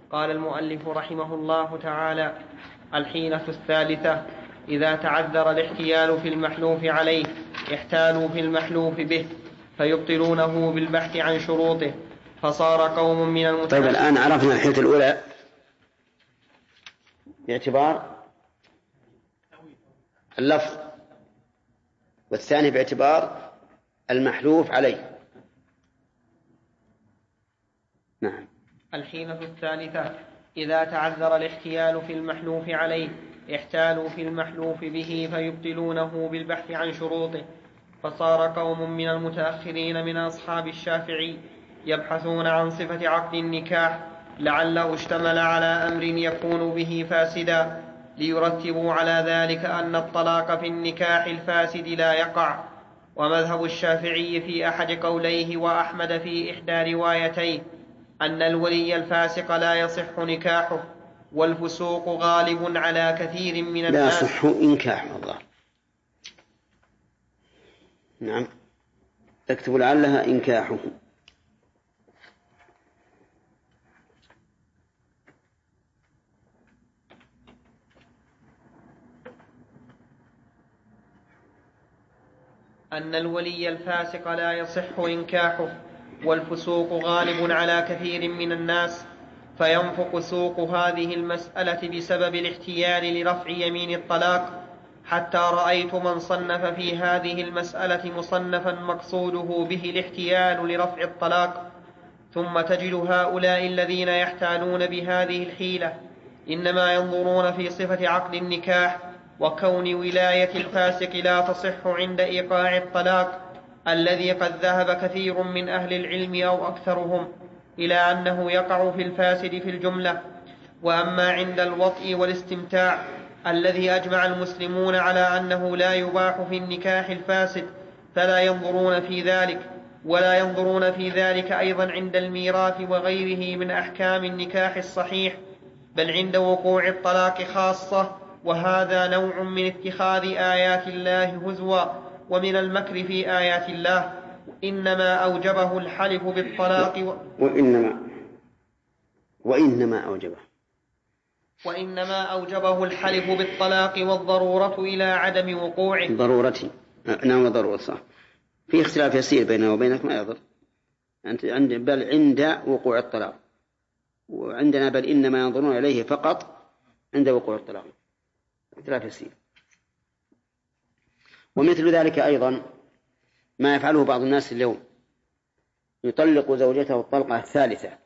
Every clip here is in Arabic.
قال المؤلف رحمه الله تعالى: الحيلة الثالثة: إذا تعذر الاحتيال في المحلوف عليه احتالوا في المحلوف به فيبطلونه بالبحث عن شروطه، فصار قوم من طيب الآن عرفنا الحيلة الأولى باعتبار اللفظ، والثاني باعتبار المحلوف عليه. نعم. الحيلة الثالثة: إذا تعذر الاحتيال في المحلوف عليه احتالوا في المحلوف به فيبطلونه بالبحث عن شروطه، فصار قوم من المتأخرين من أصحاب الشافعي يبحثون عن صفة عقد النكاح لعله اشتمل على أمر يكون به فاسدا، ليرتبوا على ذلك أن الطلاق في النكاح الفاسد لا يقع. ومذهب الشافعي في أحد قوليه وأحمد في إحدى روايتيه أن الولي الفاسق لا يصح نكاحه، والفسوق غالب على كثير من الناس. لا يصح إنكاحه الله. نعم، تكتب لعلها إنكاحه. أن الولي الفاسق لا يصح إنكاحه، والفسوق غالب على كثير من الناس، فينفق سوق هذه المسألة بسبب الاحتيال لرفع يمين الطلاق، حتى رأيت من صنف في هذه المسألة مصنفا مقصوده به الاحتيال لرفع الطلاق. ثم تجد هؤلاء الذين يحتالون بهذه الحيلة إنما ينظرون في صفة عقد النكاح وكون ولاية الفاسق لا تصح عند إيقاع الطلاق، الذي قد ذهب كثير من أهل العلم أو أكثرهم إلى أنه يقع في الفاسد في الجملة. وأما عند الوطء والاستمتاع الذي أجمع المسلمون على أنه لا يباح في النكاح الفاسد فلا ينظرون في ذلك، ولا ينظرون في ذلك أيضا عند الميراث وغيره من أحكام النكاح الصحيح، بل عند وقوع الطلاق خاصة. وهذا نوع من اتخاذ آيات الله هزوا ومن المكر في آيات الله. إنما أوجبه الحلف بالطلاق وإنما أوجبه الحلف بالطلاق والضرورة إلى عدم وقوعه. ضرورتي نعم ضرورة صح. في اختلاف يسير بينه وبينك ما يضر. أنت بل عند وقوع الطلاق، وعندنا بل إنما ينظرون إليه فقط عند وقوع الطلاق. اختلاف يسير. ومثل ذلك أيضا ما يفعله بعض الناس اليوم، يطلق زوجته الطلقة الثالثة،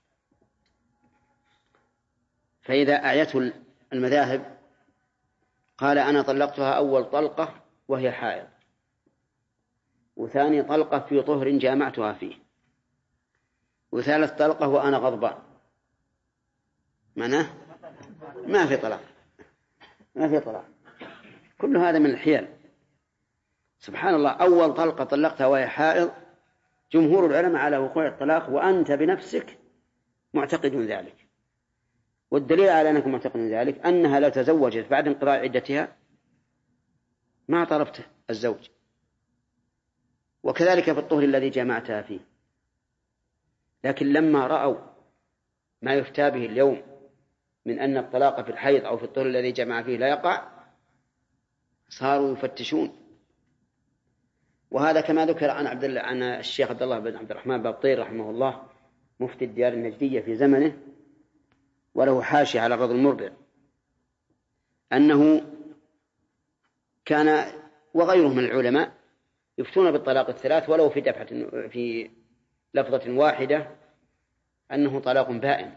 فإذا أعيته المذاهب قال أنا طلقتها أول طلقة وهي حائض، وثاني طلقة في طهر جامعتها فيه، وثالث طلقة وأنا غضبان. معناه ما في طلاق، ما في طلاق. كل هذا من الحيل. سبحان الله، أول طلقة طلقتها وهي حائض، جمهور العلماء على وقوع الطلاق وأنت بنفسك معتقد ذلك. والدليل على أنك معتقد ذلك أنها لو تزوجت بعد انقضاء عدتها ما طلبت الزوج، وكذلك في الطهر الذي جامعتها فيه. لكن لما رأوا ما يفتى به اليوم من أن الطلاق في الحيض أو في الطهر الذي جمع فيه لا يقع، صاروا يفتشون. وهذا كما ذكر عن الشيخ عبد الله بن عبد الرحمن بابطير رحمه الله مفتي الديار النجدية في زمنه، وله حاشية على الرضا المربع، أنه كان وغيره من العلماء يفتون بالطلاق الثلاث ولو في لفظة واحدة أنه طلاق بائن.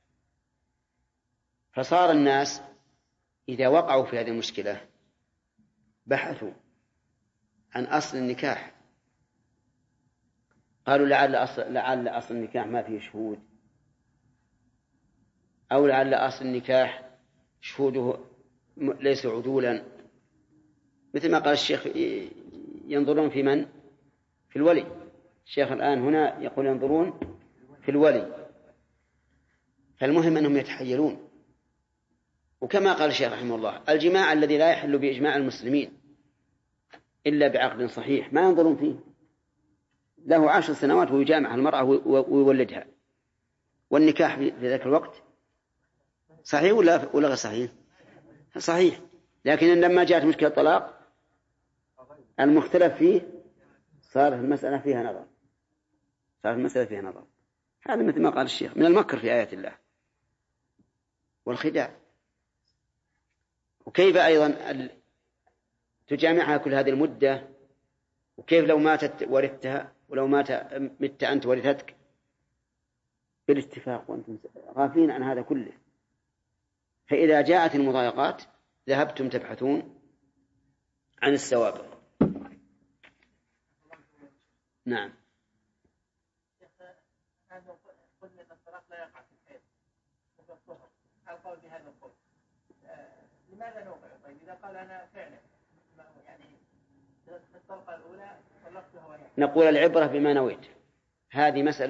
فصار الناس إذا وقعوا في هذه المشكلة بحثوا عن أصل النكاح، قالوا لعل أصل النكاح ما فيه شهود، أو لعل أصل النكاح شهوده ليس عدولا، مثل ما قال الشيخ ينظرون في من؟ في الولي. الشيخ الآن هنا يقول ينظرون في الولي. فالمهم أنهم يتحيلون. وكما قال الشيخ رحمه الله الجماع الذي لا يحل بإجماع المسلمين إلا بعقد صحيح ما ينظرون فيه، له 10 سنوات ويجامع المرأة ويولدها، والنكاح في ذاك الوقت صحيح ولا غير صحيح؟ صحيح، لكن لما جاءت مشكلة الطلاق المختلف فيه صار المسألة فيها نظر، هذا مثل ما قال الشيخ من المكر في آيات الله والخداع. وكيف أيضا تجامعها كل هذه المدة، وكيف لو ماتت ورثتها، ولو مت أنت ورثتك بالاتفاق وأنتم غافلين عن هذا كله. فإذا جاءت المضايقات ذهبتم تبحثون عن السوابق. نعم. قلنا أن الطلاق لا يقع في الحيض وفي الطهر، القول بهذا القول لماذا نوقع؟ طيب إذا قال أنا فعلا يعني في الطلقة الأولى طلقتها ولا، نقول العبرة بما نويت. هذه مسألة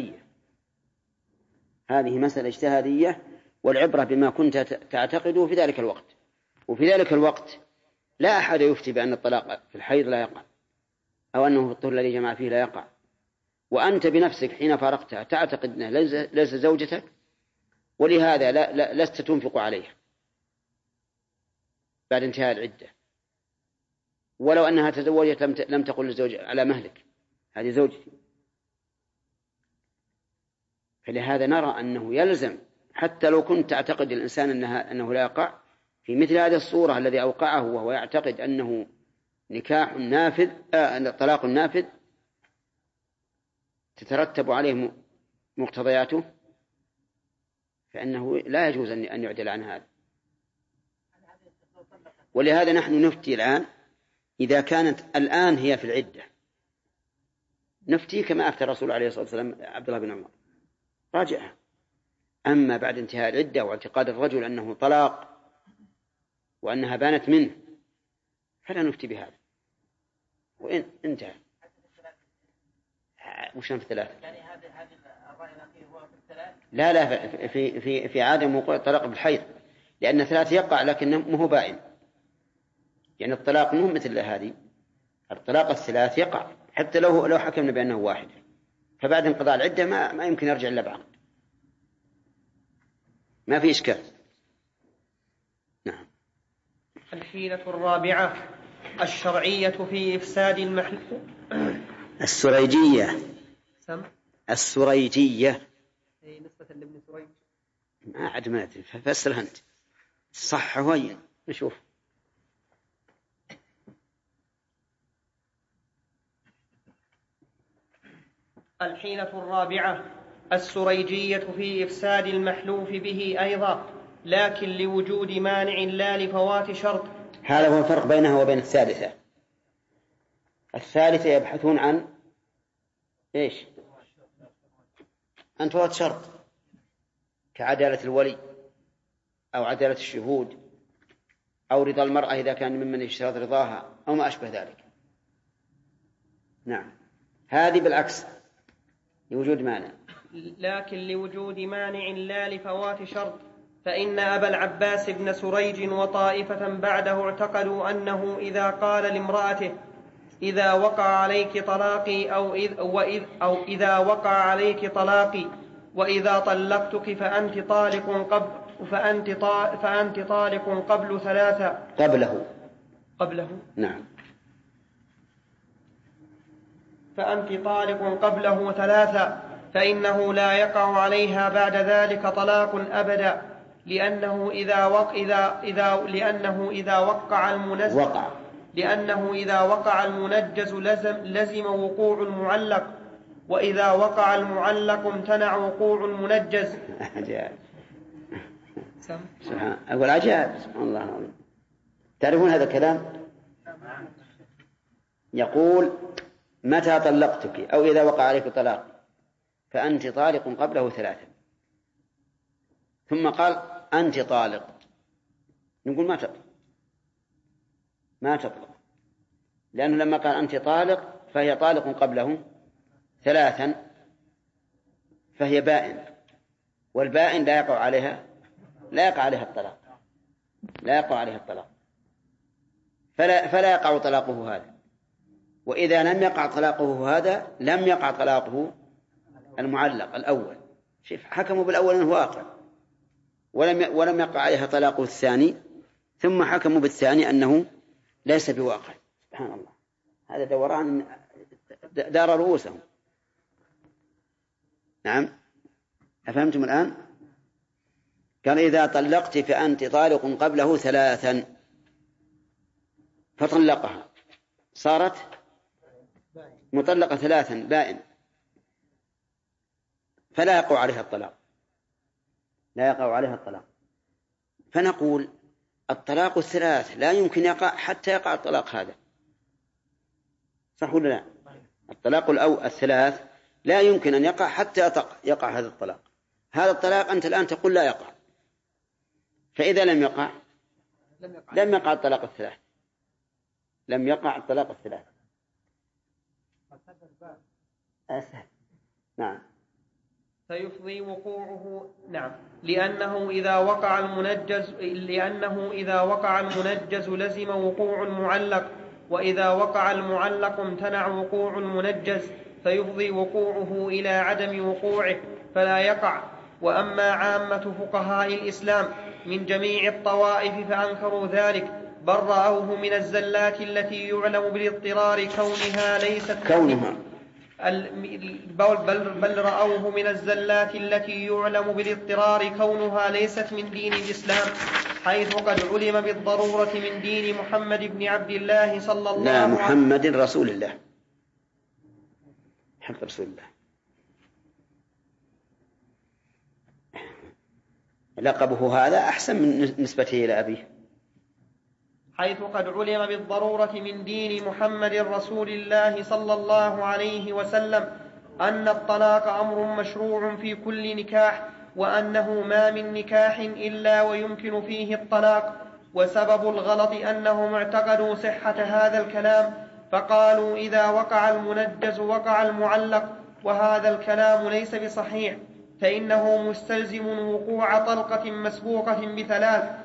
اجتهادية، والعبرة بما كنت تعتقده في ذلك الوقت. وفي ذلك الوقت لا أحد يفتي بأن الطلاق في الحيض لا يقع، أو أنه في الطهر الذي جمع فيه لا يقع. وأنت بنفسك حين فارقتها تعتقد أنها ليس زوجتك، ولهذا لست تنفق عليها بعد انتهاء العدة. ولو أنها تزوجت لم تقل للزوج على مهلك هذه زوجتي. فلهذا نرى أنه يلزم حتى لو كنت تعتقد الإنسان أنه لا يقع في مثل هذه الصورة الذي أوقعه وهو يعتقد أنه نكاح نافذ، طلاق نافذ تترتب عليه مقتضياته، فإنه لا يجوز أن يعدل عن هذا. ولهذا نحن نفتي الآن إذا كانت الآن هي في العدة نفتي كما أفتى الرسول عليه الصلاة والسلام عبد الله بن عمر راجعها. أما بعد انتهاء العدة واعتقاد الرجل أنه طلاق وأنها بانت منه فلا نفتي بهذا، وإن انتهى. وش في الثلاث؟ يعني هذه الرأي الأخير هو في الثلاث؟ لا في عدم وقوع الطلاق بالحيض، لأن الثلاث يقع لكنه مو بائن. يعني الطلاق مو مثل هذه، الطلاق الثلاث يقع حتى لو حكمنا بأنه واحد، فبعد انقضاء العدة ما يمكن يرجع إلا بعقد، ما في إشكال. نعم. الحيلة الرابعة الشرعية في إفساد المحل. السريجية. هي نسبة لابن سريج. ما عاد ما أدري، فسرها أنت صح. وين نشوف. الحيلة الرابعة السريجية في إفساد المحلوف به أيضا، لكن لوجود مانع لا لفوات شرط. هذا هو الفرق بينها وبين الثالثة. الثالثة يبحثون عن إيش؟ عن فوات شرط، كعدالة الولي أو عدالة الشهود أو رضا المرأة إذا كان ممن يشترط رضاها أو ما أشبه ذلك. نعم. هذه بالعكس لوجود مانع، لكن لوجود مانع لا لفوات شرط. فإن أبا العباس بن سريج وطائفة بعده اعتقدوا أنه إذا قال لامرأته إذا وقع عليك طلاقي إذا وقع عليك طلاقي وإذا طلقتك فأنت طالق قبل ثلاثة. قبله. نعم. فأنت طالق قبله ثلاثة، فإنه لا يقع عليها بعد ذلك طلاق أبدا، لأنه إذا وقع المنجز لزم وقوع المعلق، وإذا وقع المعلق امتنع وقوع المنجز. أقول عجائب. سبحان الله. تعرفون هذا الكلام؟ يقول متى طلقتك أو إذا وقع عليك طلاق فأنت طالق قبله ثلاثة، ثم قال أنت طالق. نقول ما تطلق، لأنه لما قال أنت طالق فهي طالق قبله ثلاثا، فهي بائن، والبائن لا يقع عليها الطلاق، فلا يقع طلاقه هذا. وإذا لم يقع طلاقه هذا لم يقع طلاقه المعلق الأول. شوف، حكموا بالأول أنه واقع، ولم يقع عليها طلاقه الثاني، ثم حكموا بالثاني أنه ليس بواقع. سبحان الله، هذا دوران دار رؤوسهم. نعم، أفهمتم الآن؟ قال إذا طلقت فأنت طالق قبله 3، فطلقها صارت مطلقة 3 بائن، فلا يقع عليها الطلاق، لا يقع عليها الطلاق. فنقول الطلاق 3 لا يمكن يقع حتى يقع الطلاق هذا، صح ولا لا؟ الطلاق 3 لا يمكن أن يقع حتى يقع هذا الطلاق. هذا الطلاق أنت الآن تقول لا يقع، فإذا لم يقع لم يقع الطلاق 3، لم يقع الطلاق 3. أسهل. نعم. فيفضي وقوعه. نعم، لأنه إذا وقع المنجز لزم وقوع المعلق، وإذا وقع المعلق امتنع وقوع المنجز، فيفضي وقوعه إلى عدم وقوعه فلا يقع. وأما عامة فقهاء الإسلام من جميع الطوائف فأنكروا ذلك، بل رأوه من الزلات التي يعلم بالاضطرار كونها ليست بل رأوه من الزلات التي يعلم بالاضطرار كونها ليست من دين الإسلام، حيث قد علم بالضرورة من دين محمد بن عبد الله صلى الله عليه وسلم. لا، محمد رسول الله، حق رسول الله، لقبه هذا أحسن من نسبته إلى أبيه. حيث قد علم بالضرورة من دين محمد رسول الله صلى الله عليه وسلم أن الطلاق أمر مشروع في كل نكاح، وأنه ما من نكاح إلا ويمكن فيه الطلاق. وسبب الغلط أنهم اعتقدوا صحة هذا الكلام، فقالوا إذا وقع المنجز وقع المعلق، وهذا الكلام ليس بصحيح، فإنه مستلزم وقوع طلقة مسبوقة ب3،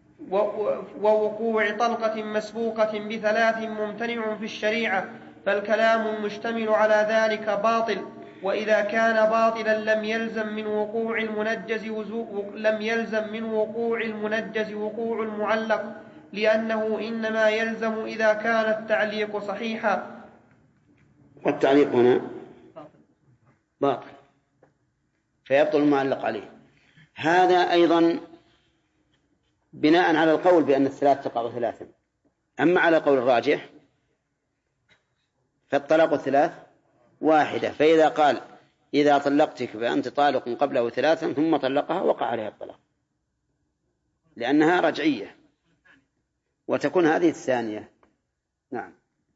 ووقوع طلقة مسبوقة ب3 ممتنع في الشريعة، فالكلام المشتمل على ذلك باطل. وإذا كان باطلا لم يلزم من وقوع المنجز وقوع المعلق، لأنه إنما يلزم إذا كان التعليق صحيحا. والتعليق هنا باطل، فيبطل المعلق عليه. هذا أيضا بناء على القول بأن 3 تقع 3. أما على القول الراجح فالطلاق 3 واحدة، فإذا قال إذا طلقتك فأنت طالق قبله 3 ثم طلقها وقع عليها الطلاق، لأنها رجعية، وتكون هذه الثانية. نعم.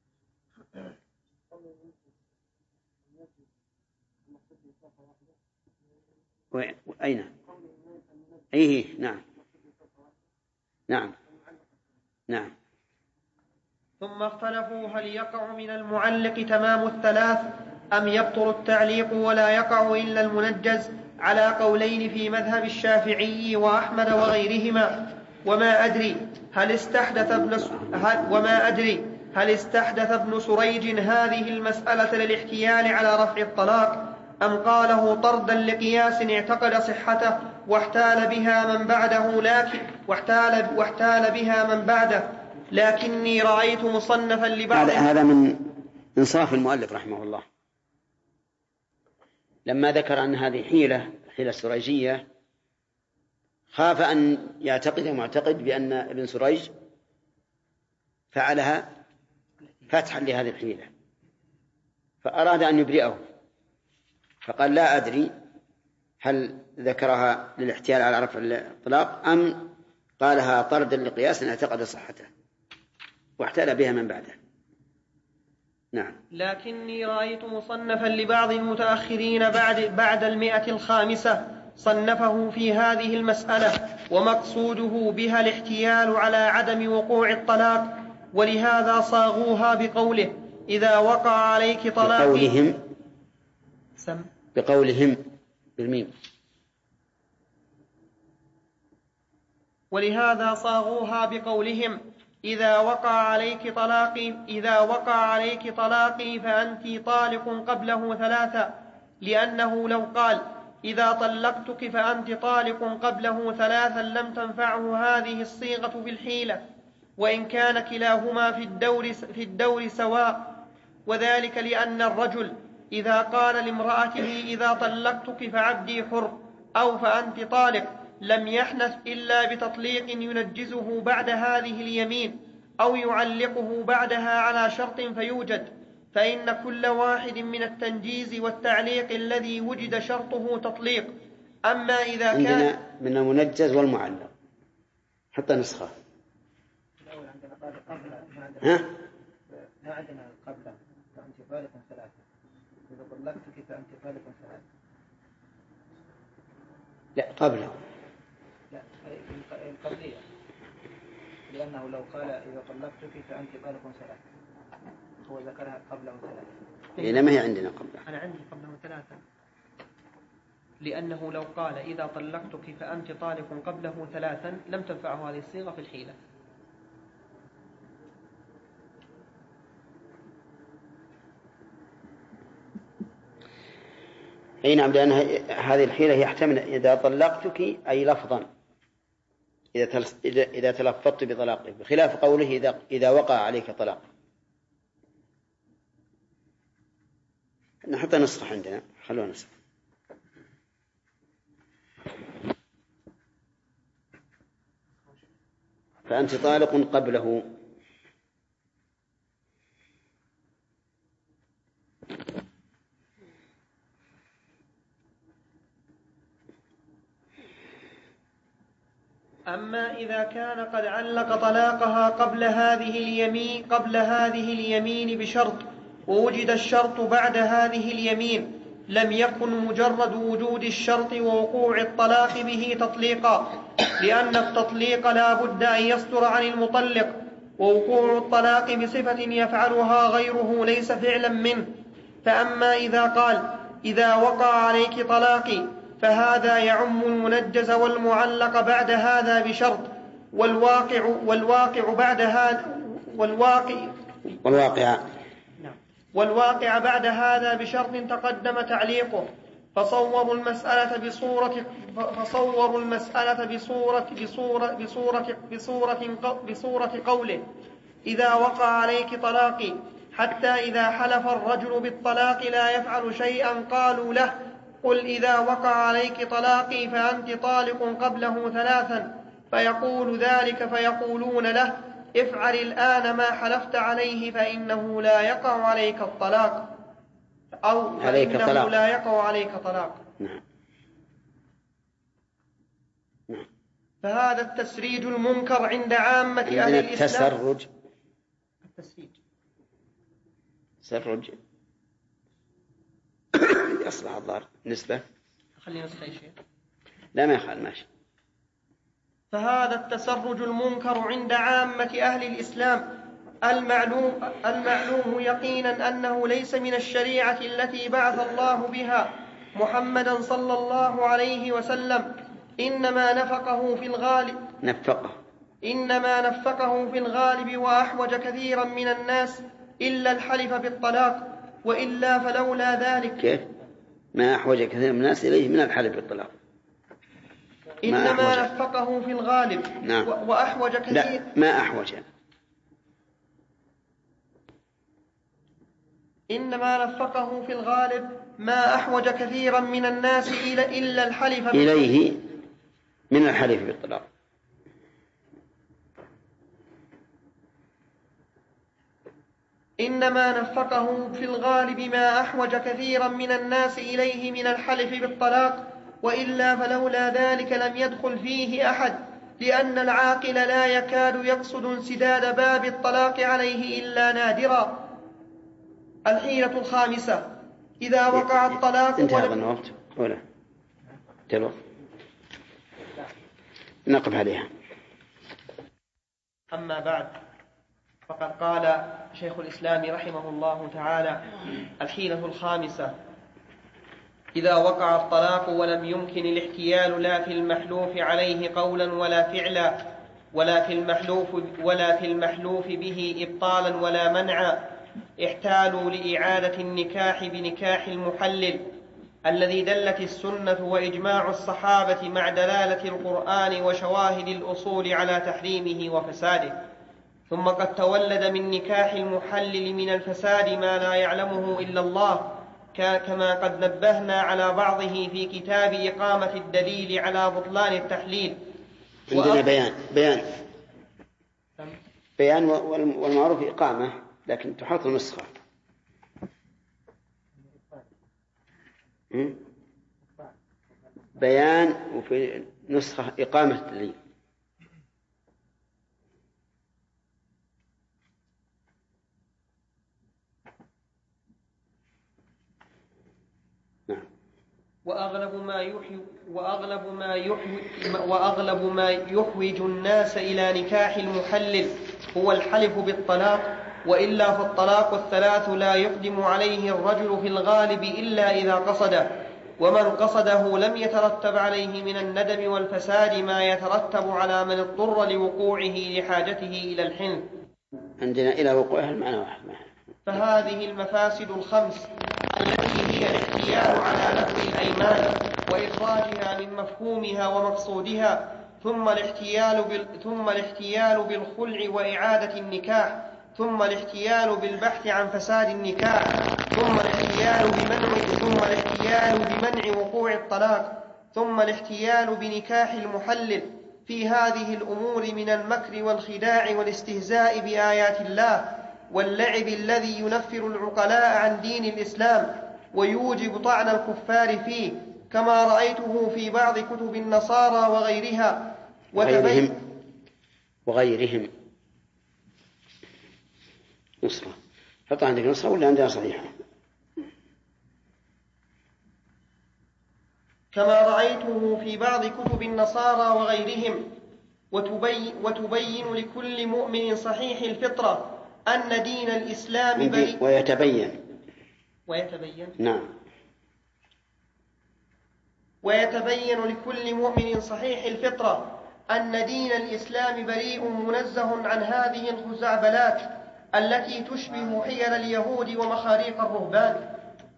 أين؟ أيه. نعم. نعم. نعم. ثم اختلفوا هل يقع من المعلق تمام 3 أم يبطل التعليق ولا يقع إلا المنجز، على قولين في مذهب الشافعي وأحمد وغيرهما. وما أدري هل استحدث ابن سريج هذه المسألة للاحتيال على رفع الطلاق، أم قاله طردا لقياس اعتقد صحته واحتال بها من بعده، لكني رأيت مصنفا لبعض. هذا من إنصاف المؤلف رحمه الله، لما ذكر أن هذه حيلة سريجية، خاف أن يعتقد معتقد بأن ابن سريج فعلها فتحا لهذه الحيلة، فأراد أن يبرئه، فقال لا أدري هل ذكرها للاحتيال على رفع الطلاق أم قالها طردا لقياس اعتقد صحته واحتال بها من بعده. نعم. لكني رأيت مصنفا لبعض المتأخرين بعد 105 صنفه في هذه المسألة، ومقصوده بها الاحتيال على عدم وقوع الطلاق، ولهذا صاغوها بقوله إذا وقع عليك طلاق. بقولهم بالميم. ولهذا صاغوها بقولهم إذا وقع عليك طلاقي فأنت طالق قبله 3، لأنه لو قال إذا طلقتك فأنت طالق قبله 3 لم تنفعه هذه الصيغة بالحيلة، وإن كان كلاهما في الدور سواء، وذلك لأن الرجل إذا قال لامرأته إذا طلقتك فعبدي حر أو فأنت طالق لم يحنث إلا بتطليق ينجزه بعد هذه اليمين أو يعلقه بعدها على شرط فيوجد، فإن كل واحد من التنجيز والتعليق الذي وجد شرطه تطليق. أما إذا كان من المنجز والمعلق حتى نسخة ما عندنا قبل فأنت طالق 3 إذا طلقتك فأنت طالق 3. لا قبله، لا القبلية، لأنه لو قال إذا طلقتك فأنت طالق 3 هو ذكرها قبله 3. إذا ما هي عندنا قبله. أنا عندي قبله 3 لأنه لو قال إذا طلقتك فأنت طالق قبله 3 لم تنفعه هذه الصيغة في الحيلة. أي نعم، لأن هذه الحيلة يحتمل إذا طلقتك أي لفظا إذا تلفظت بطلاقك، بخلاف قوله إذا وقع عليك طلاق. نحط نسخة عندنا، خلونا نسخة. فأنت طالق قبله. أما إذا كان قد علق طلاقها قبل هذه اليمين بشرط ووجد الشرط بعد هذه اليمين لم يكن مجرد وجود الشرط ووقوع الطلاق به تطليقا، لأن التطليق لا بد أن يصدر عن المطلق، ووقوع الطلاق بصفة يفعلها غيره ليس فعلا منه. فأما إذا قال إذا وقع عليك طلاقي فهذا يعم المنجز والمعلق بعد هذا بشرط، والواقع بعد هذا بشرط تقدم تعليقه. فصوروا المسألة بصورة قوله إذا وقع عليك طلاقي، حتى إذا حلف الرجل بالطلاق لا يفعل شيئا قالوا له قل إذا وقع عليك طلاقي فأنت طالق قبله 3 فيقول ذلك، فيقولون له افعل الآن ما حلفت عليه فإنه لا يقع عليك الطلاق، أو فإنه لا يقع عليك طلاق. فهذا التسريج المنكر عند عامة أهل الإسلام. تسرج أصلح الظاهر نسبة، خلينا نسخة شيء، لا ما يخال ماشي. فهذا التسرج المنكر عند عامة أهل الإسلام المعلوم يقينا أنه ليس من الشريعة التي بعث الله بها محمدا صلى الله عليه وسلم، إنما نفقه في الغالب وأحوج كثيرا من الناس إلا الحلف بالطلاق، وإلا فلولا ذلك. كيف؟ ما أحوج كثير من الناس إليه من الحلف بالطلاق. إنما نفقه في الغالب. نعم. وأحوج كثير. لا ما أحوج. إنما نفقه في الغالب ما أحوج كثيرا من الناس إلا الحلف إليه من الحلف بالطلاق. إنما نفقه في الغالب ما أحوج كثيرا من الناس إليه من الحلف بالطلاق، وإلا فلولا ذلك لم يدخل فيه أحد، لأن العاقل لا يكاد يقصد انسداد باب الطلاق عليه إلا نادرا. الحيلة الخامسة إذا وقع الطلاق انتهى الوقت ولا تلو نقف عليها. أما بعد، فقد قال شيخ الإسلام رحمه الله تعالى: الحيلة الخامسة إذا وقع الطلاق ولم يمكن الاحتيال لا في المحلوف عليه قولا ولا فعلا، ولا في المحلوف به إبطالا ولا منعا، احتالوا لإعادة النكاح بنكاح المحلل، الذي دلت السنة وإجماع الصحابة مع دلالة القرآن وشواهد الأصول على تحريمه وفساده. ثم قد تولد من نكاح المحلل من الفساد ما لا يعلمه إلا الله، كما قد نبهنا على بعضه في كتاب إقامة الدليل على بطلان التحليل. عندنا بيان والمعروف إقامة، لكن تحط نسخة. بيان وفي نسخة إقامة الدليل. وأغلب ما يحوج الناس إلى نكاح المحلل هو الحلف بالطلاق، وإلا فالطلاق الثلاث لا يقدم عليه الرجل في الغالب إلا إذا قصده، ومن قصده لم يترتب عليه من الندم والفساد ما يترتب على من اضطر لوقوعه لحاجته إلى الحنث. عندنا إلى وقوعها المعنى واحد. فهذه المفاسد الخمس التي هي الاحتيال على لغو الأيمان وإخراجها من مفهومها ومقصودها، ثم الاحتيال بالخلع وإعادة النكاح، ثم الاحتيال بالبحث عن فساد النكاح، ثم الاحتيال بمنع وقوع الطلاق، ثم الاحتيال بنكاح المحلل. في هذه الأمور من المكر والخداع والاستهزاء بآيات الله واللعب الذي ينفر العقلاء عن دين الإسلام ويوجب طعن الكفار فيه، كما رأيته في بعض كتب النصارى وغيرها وغيرهم. نصرة حط عندك نصرة ولا عندنا صحيحة؟ كما رأيته في بعض كتب النصارى وغيرهم، وتبين لكل مؤمن صحيح الفطرة أن دين الإسلام بريء. نعم. ويتبين لكل مؤمن صحيح الفطرة أن دين الإسلام بريء منزه عن هذه الخزعبلات التي تشبه حيل اليهود ومخاريق الرهبان.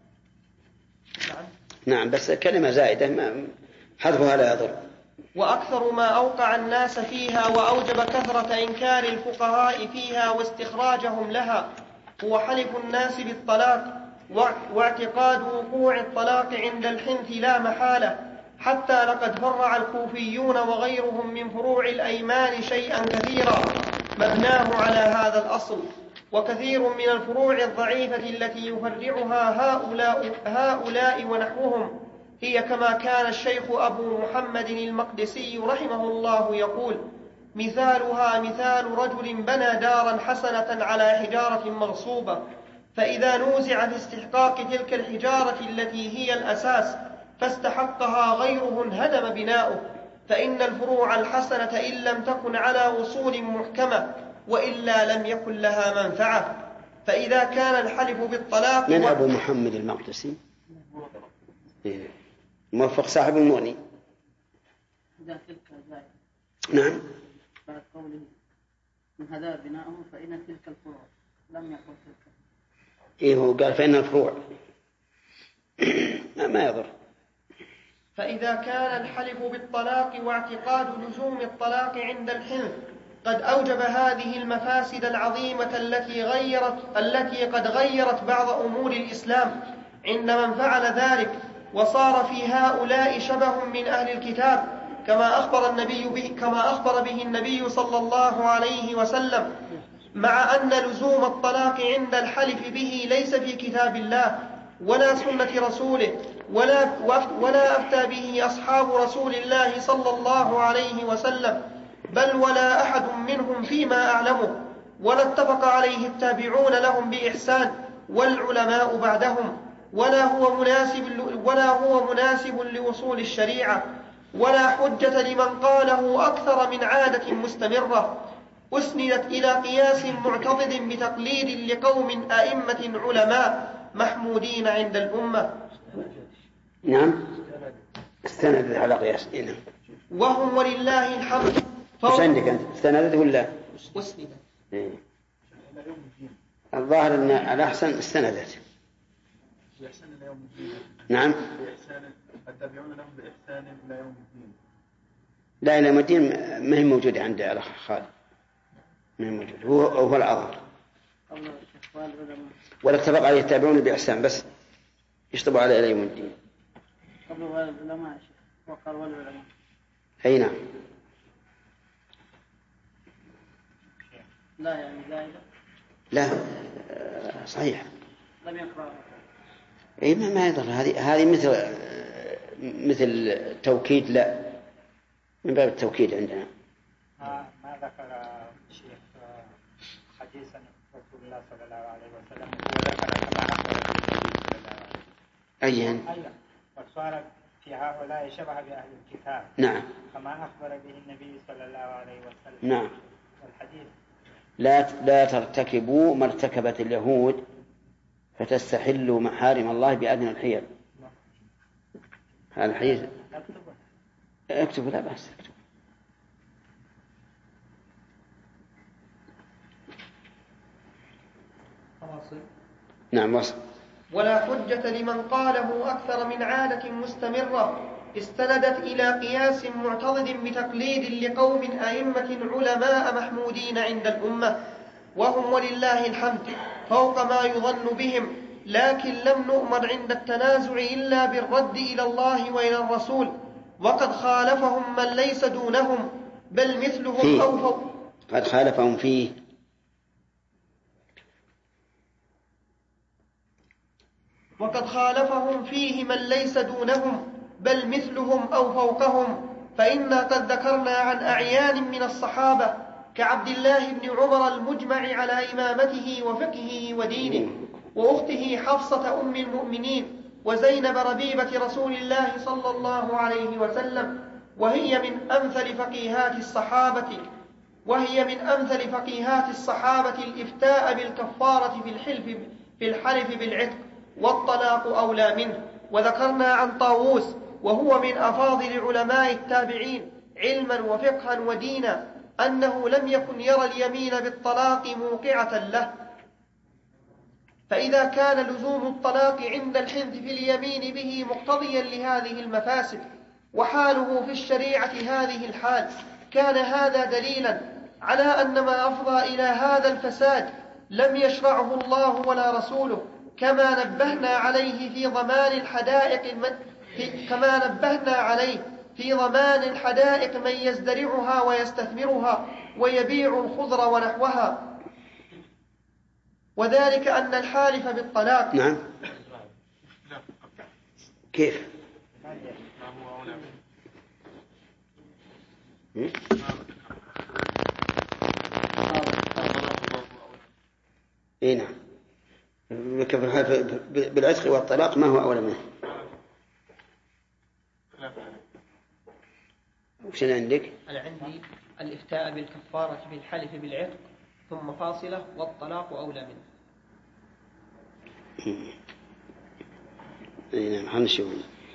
نعم، بس كلمة زائدة حذفها لا يضر. وأكثر ما أوقع الناس فيها وأوجب كثرة إنكار الفقهاء فيها واستخراجهم لها هو حلف الناس بالطلاق واعتقاد وقوع الطلاق عند الحنث لا محالة، حتى لقد فرع الكوفيون وغيرهم من فروع الأيمان شيئا كثيرا مبناه على هذا الأصل. وكثير من الفروع الضعيفة التي يفرعها هؤلاء ونحوهم هي كما كان الشيخ أبو محمد المقدسي رحمه الله يقول: مثالها مثال رجل بنى دارا حسنة على حجارة مغصوبة، فإذا نوزع في استحقاق تلك الحجارة التي هي الأساس فاستحقها غيره انهدم بناؤه، فإن الفروع الحسنة إن لم تكن على أصول محكمة وإلا لم يكن لها منفعة. فإذا كان الحلف بالطلاق من أبو محمد المقدسي موفق صاحب المغني. نعم. بعد قوله من هذا بناؤه فإن تلك الفروع لم يقل تلك. هو قال فإن الفروع ما يضر. فإذا كان الحلف بالطلاق واعتقاد لزوم الطلاق عند الحنث قد أوجب هذه المفاسد العظيمة التي قد غيرت بعض أمور الإسلام عند من فعل ذلك، وصار في هؤلاء شبه من أهل الكتاب كما أخبر به النبي صلى الله عليه وسلم، مع أن لزوم الطلاق عند الحلف به ليس في كتاب الله ولا سنة رسوله ولا أفتى به أصحاب رسول الله صلى الله عليه وسلم، بل ولا أحد منهم فيما أعلمه، ولا اتفق عليه التابعون لهم بإحسان والعلماء بعدهم، ولا هو مناسب لأصول الشريعة، ولا حجة لمن قاله أكثر من عادة مستمرة أسندت إلى قياس معتضد بتقليد لقوم أئمة علماء محمودين عند الأمة. نعم، استندت على قياس دينه وهم ولله الحمد. مش عندك أنت استندت ولا أسندت؟ الظاهر أن الأحسن استندت. بإحسان إلى يوم الدين. نعم. بإحسان التابعون لهم بإحسان إلى يوم الدين. لا، إلى يوم الدين ما هي موجودة عند الأخ خالد، ما هي موجودة، هو الأظهر. ولا اتفق عليه التابعون بإحسان بس يشطبوا على إلى يوم الدين. قبل العلماء وقال والعلماء. أي نعم. لا يعني زائدة. لا صحيح. لم يقرأ. أي ما يضر، هذه مثل توكيد، لا من باب التوكيد عندنا. ما ذكر الشيخ حديثا رسول الله صلى الله عليه وسلم وذكر كما أخبر به صلى الله عليه وسلم. أيها. وصار في هؤلاء شبه بأهل الكتاب. نعم. كما أخبر به النبي صلى الله عليه وسلم. نعم. والحديث لا ترتكبوا ما ارتكبت اليهود فتستحلوا محارم الله بأدنى الحيل. هذا الحديث اكتبوا، لا بأس اكتبوا. نعم وصل. ولا حجة لمن قاله أكثر من عادة مستمرة استندت إلى قياس معتضد بتقليد لقوم أئمة علماء محمودين عند الأمة، وهم ولله الحمد فوق ما يظن بهم، لكن لم نؤمر عند التنازع إلا بالرد إلى الله وإلى الرسول، وقد خالفهم من ليس دونهم بل مثلهم أو فوق. قد خالفهم فيه. وقد خالفهم فيه من ليس دونهم بل مثلهم أو فوقهم، فإنا قد ذكرنا عن أعيان من الصحابة كعبد الله بن عمر المجمع على إمامته وفقهه ودينه، وأخته حفصة أم المؤمنين، وزينب ربيبة رسول الله صلى الله عليه وسلم، وهي من أمثل فقيهات الصحابة الإفتاء بالكفارة في الحلف بالعتق، والطلاق أولى منه. وذكرنا عن طاووس وهو من أفاضل علماء التابعين علما وفقها ودينا أنه لم يكن يرى اليمين بالطلاق موقعة له، فإذا كان لزوم الطلاق عند الحنث في اليمين به مقتضيا لهذه المفاسد وحاله في الشريعة هذه الحال، كان هذا دليلا على أن ما أفضى إلى هذا الفساد لم يشرعه الله ولا رسوله، كما نبهنا عليه في ضمان الحدائق من يزدرعها ويستثمرها ويبيع الخضر ونحوها، وذلك أن الحالف بالطلاق. نعم. كيف؟ اي نعم. بالعتق والطلاق ما هو أولى منه؟ وش عندك؟ أنا عندي الإفتاء بالكفارة في الحلف بالعتق ثم فاصلة والطلاق أولى منه. اي نعم. هنشوف.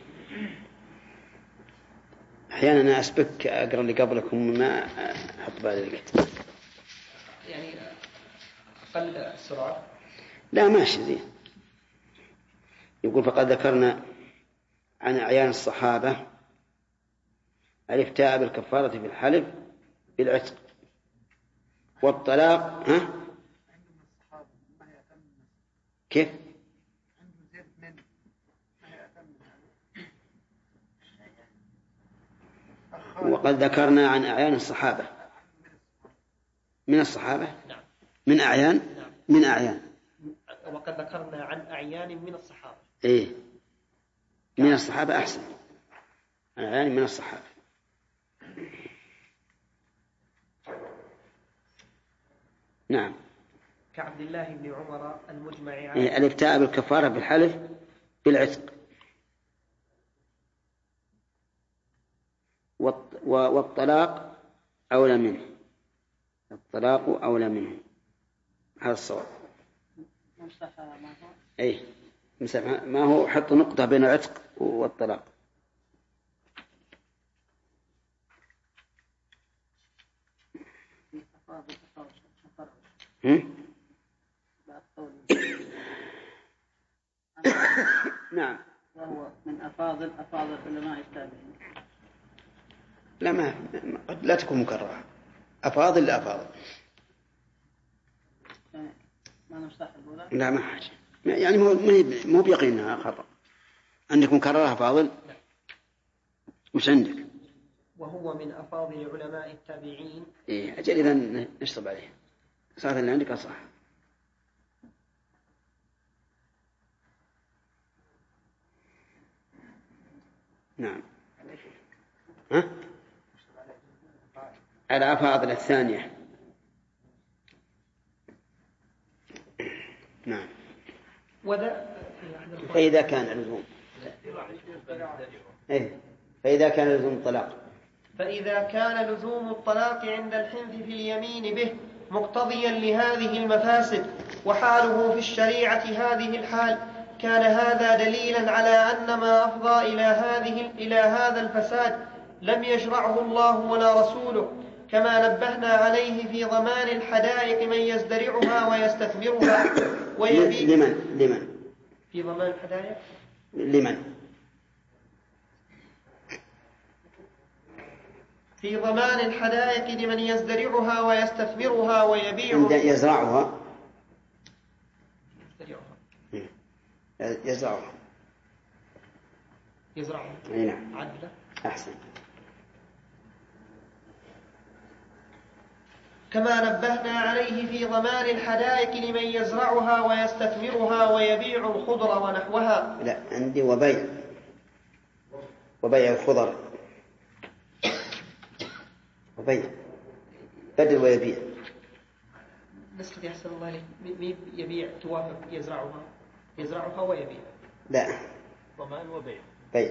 أحيانا أنا أسبك أقرأ اللي قبلكم ما أحط بالي الكتاب. يعني أقل السرعة. لا ماشي زين. يقول فقد ذكرنا عن أعيان الصحابة الإفتاء بالكفارة في الحلف بالعتق والطلاق. ها؟ كيف؟ وقد ذكرنا عن أعيان الصحابة من الصحابة من أعيان من أعيان. وقد ذكرنا عن أعيان من الصحابة. إيه من الصحابة أحسن. عن أعيان من الصحابة. نعم. كعبد الله بن عمر المجمع عليه. الإفتاء بالكفارة بالحلف بالعتق والطلاق أولى منه. الطلاق أولى منه. هذا الصواب. أي ما هو حط نقطة بين العتق والطلاق. أفاضل علماء التابعين. لا، ما قد لا تكون مكررة. أفاضل لا أفاضل. يعني ما نمسح الأولى. لا، ما حاجة، يعني مو بيقين إنها خطأ. عندك مكررة أفاضل؟ وش عندك؟ وهو من أفاضل علماء التابعين. إيه، أجل إذا نشطب عليه. صارت اللي عندك أصح. نعم. ها؟ على أفاضل الثانية. نعم. فإذا كان لزوم. إيه، فإذا كان لزوم الطلاق. فإذا كان لزوم الطلاق عند الحنث في اليمين به مقتضيا لهذه المفاسد وحاله في الشريعة هذه الحال، كان هذا دليلا على أن ما أفضى إلى هذا الفساد لم يشرعه الله ولا رسوله، كما نبهنا عليه في ضمان الحدائق من يزدرعها ويستثمرها ويبيع. لمن؟ في ضمان الحدائق لمن؟ في ضمان الحدائق لمن يزدرعها ويستثمرها ويبيع. يزرعها. أي نعم. عدلة. أحسن. كما نبهنا عليه في ضمان الحدائق لمن يزرعها ويستثمرها ويبيع الخضر ونحوها. لا، عندي وبيع الخضر. وبيع بدل ويبيع. نسخة يحسن الله عليك يبيع توافق يزرعها ويبيع. لا، ضمان وبيع. بيع.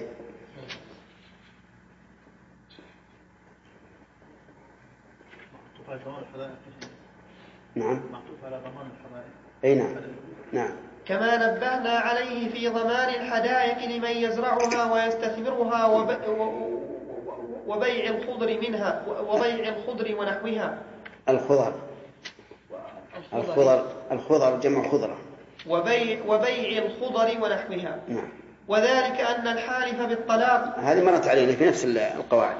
معطوف على ضمان الحدائق. نعم. معطوف على ضمان الحدائق. أي نعم. كما نبهنا عليه في ضمان الحدائق لمن يزرعها ويستثمرها وبيع الخضر منها وبيع الخضر ونحوها. الخضر جمع خضرة. وبيع الخضر ونحوها. نعم. وذلك أن الحالف بالطلاق. هذه مرت علينا في نفس القواعد،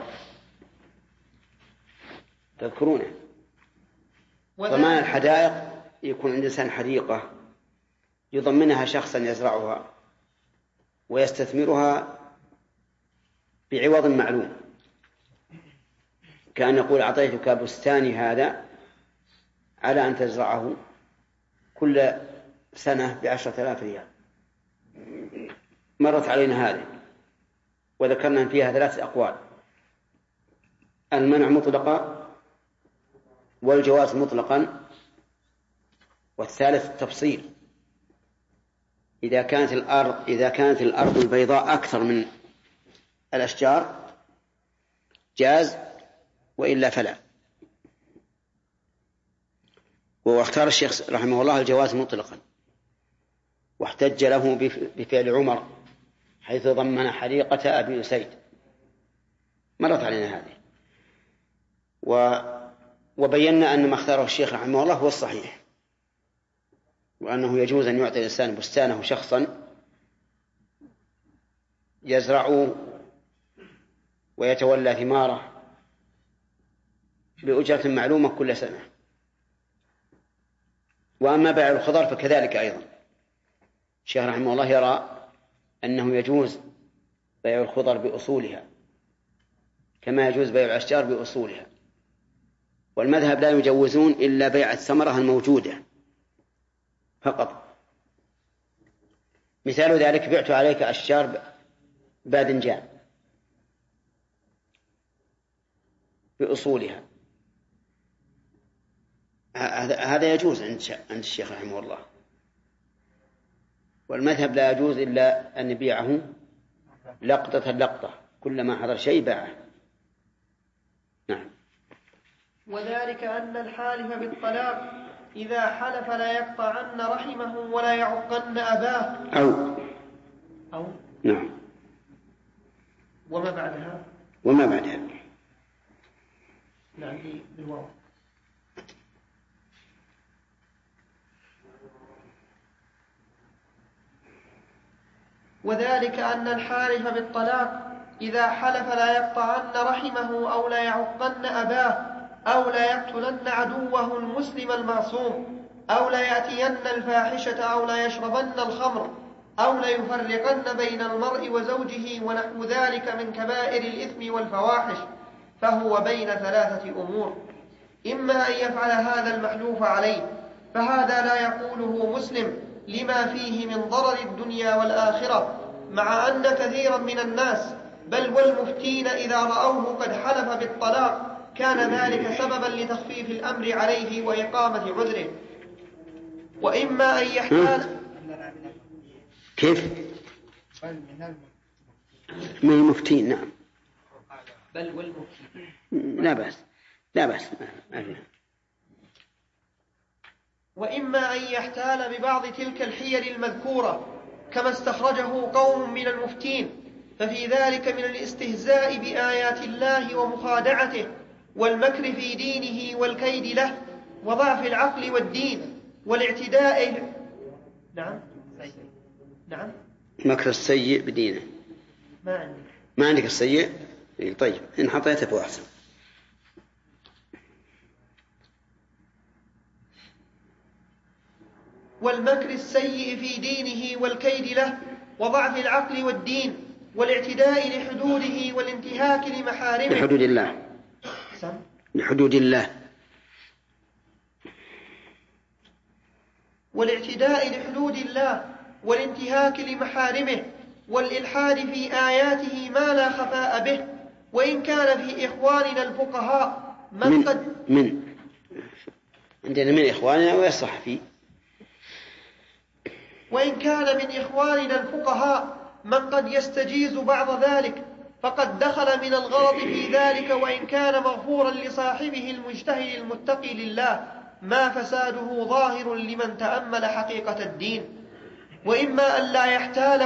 تذكرونه. ضمان الحدائق يكون عند إنسان حديقة يضمنها شخصا يزرعها ويستثمرها بعوض معلوم، كأن يقول أعطيتك بستاني هذا على أن تزرعه كل سنة ب10,000 ريال. مرت علينا هذه وذكرنا فيها 3 أقوال: المنع مطلقا، والجواز مطلقا، والثالث التفصيل. إذا كانت الأرض البيضاء أكثر من الأشجار جاز، وإلا فلا. واختار الشيخ رحمه الله الجواز مطلقا، واحتج له بفعل عمر حيث ضمن حديقة أبي أسيد. مرت علينا هذه وبينا أن ما اختاره الشيخ رحمه الله هو الصحيح، وأنه يجوز أن يعطي الإنسان بستانه شخصا يزرع ويتولى ثماره بأجرة معلومة كل سنة. وأما بيع الخضر فكذلك أيضا. الشيخ رحمه الله يرى أنه يجوز بيع الخضر بأصولها كما يجوز بيع الأشجار بأصولها، والمذهب لا يجوزون إلا بيع الثمرة الموجودة فقط. مثال ذلك: بعت عليك أشجار باذنجان بأصولها، هذا يجوز عند الشيخ رحمه الله. والمذهب لا يجوز إلا أن يبيعه لقطة، كلما حضر شيء باعه. نعم. وذلك أن الحالف بالطلاق إذا حلف لا يقطعن رحمه ولا يعقن أباه أو نعم. وما بعدها نعم بالواو. وذلك أن الحالف بالطلاق إذا حلف لا يقطعن رحمه أو لا يعقن أباه أو لا يقتلن عدوه المسلم المعصوم أو لا يأتين الفاحشة أو لا يشربن الخمر أو لا يفرقن بين المرء وزوجه ونحو ذلك من كبائر الإثم والفواحش، فهو بين ثلاثة أمور: إما أن يفعل هذا المحلوف عليه، فهذا لا يقوله مسلم لما فيه من ضرر الدنيا والآخرة، مع أن كثيرا من الناس بل والمفتين إذا رأوه قد حلف بالطلاق كان ذلك سببا لتخفيف الأمر عليه وإقامة عذره. وإما أن يحتال كيف؟ من المفتين، نعم. بل والمفتين لا بأس لا بأس ما فيها. وإما أن يحتال ببعض تلك الحيل المذكورة كما استخرجه قوم من المفتين، ففي ذلك من الاستهزاء بآيات الله ومخادعته والمكر في دينه والكيد له وضعف العقل والدين والاعتداء. نعم مكر السيء بدينه. ما عندك السيء؟ طيب إن حطيته فأحسن. والمكر السيء في دينه والكيد له وضعف العقل والدين والاعتداء لحدوده والانتهاك لمحارمه. لحدود الله. لحدود الله. والاعتداء لحدود الله والانتهاك لمحارمه والإلحاد في آياته ما لا خفاء به، وإن كان في إخواننا الفقهاء من عندنا من إخواننا ويصح فيه. وإن كان من إخواننا الفقهاء من قد يستجيز بعض ذلك فقد دخل من الغلط في ذلك، وإن كان مغفورا لصاحبه المجتهد المتقي لله ما فساده ظاهر لمن تأمل حقيقة الدين. وإما أن لا يحتال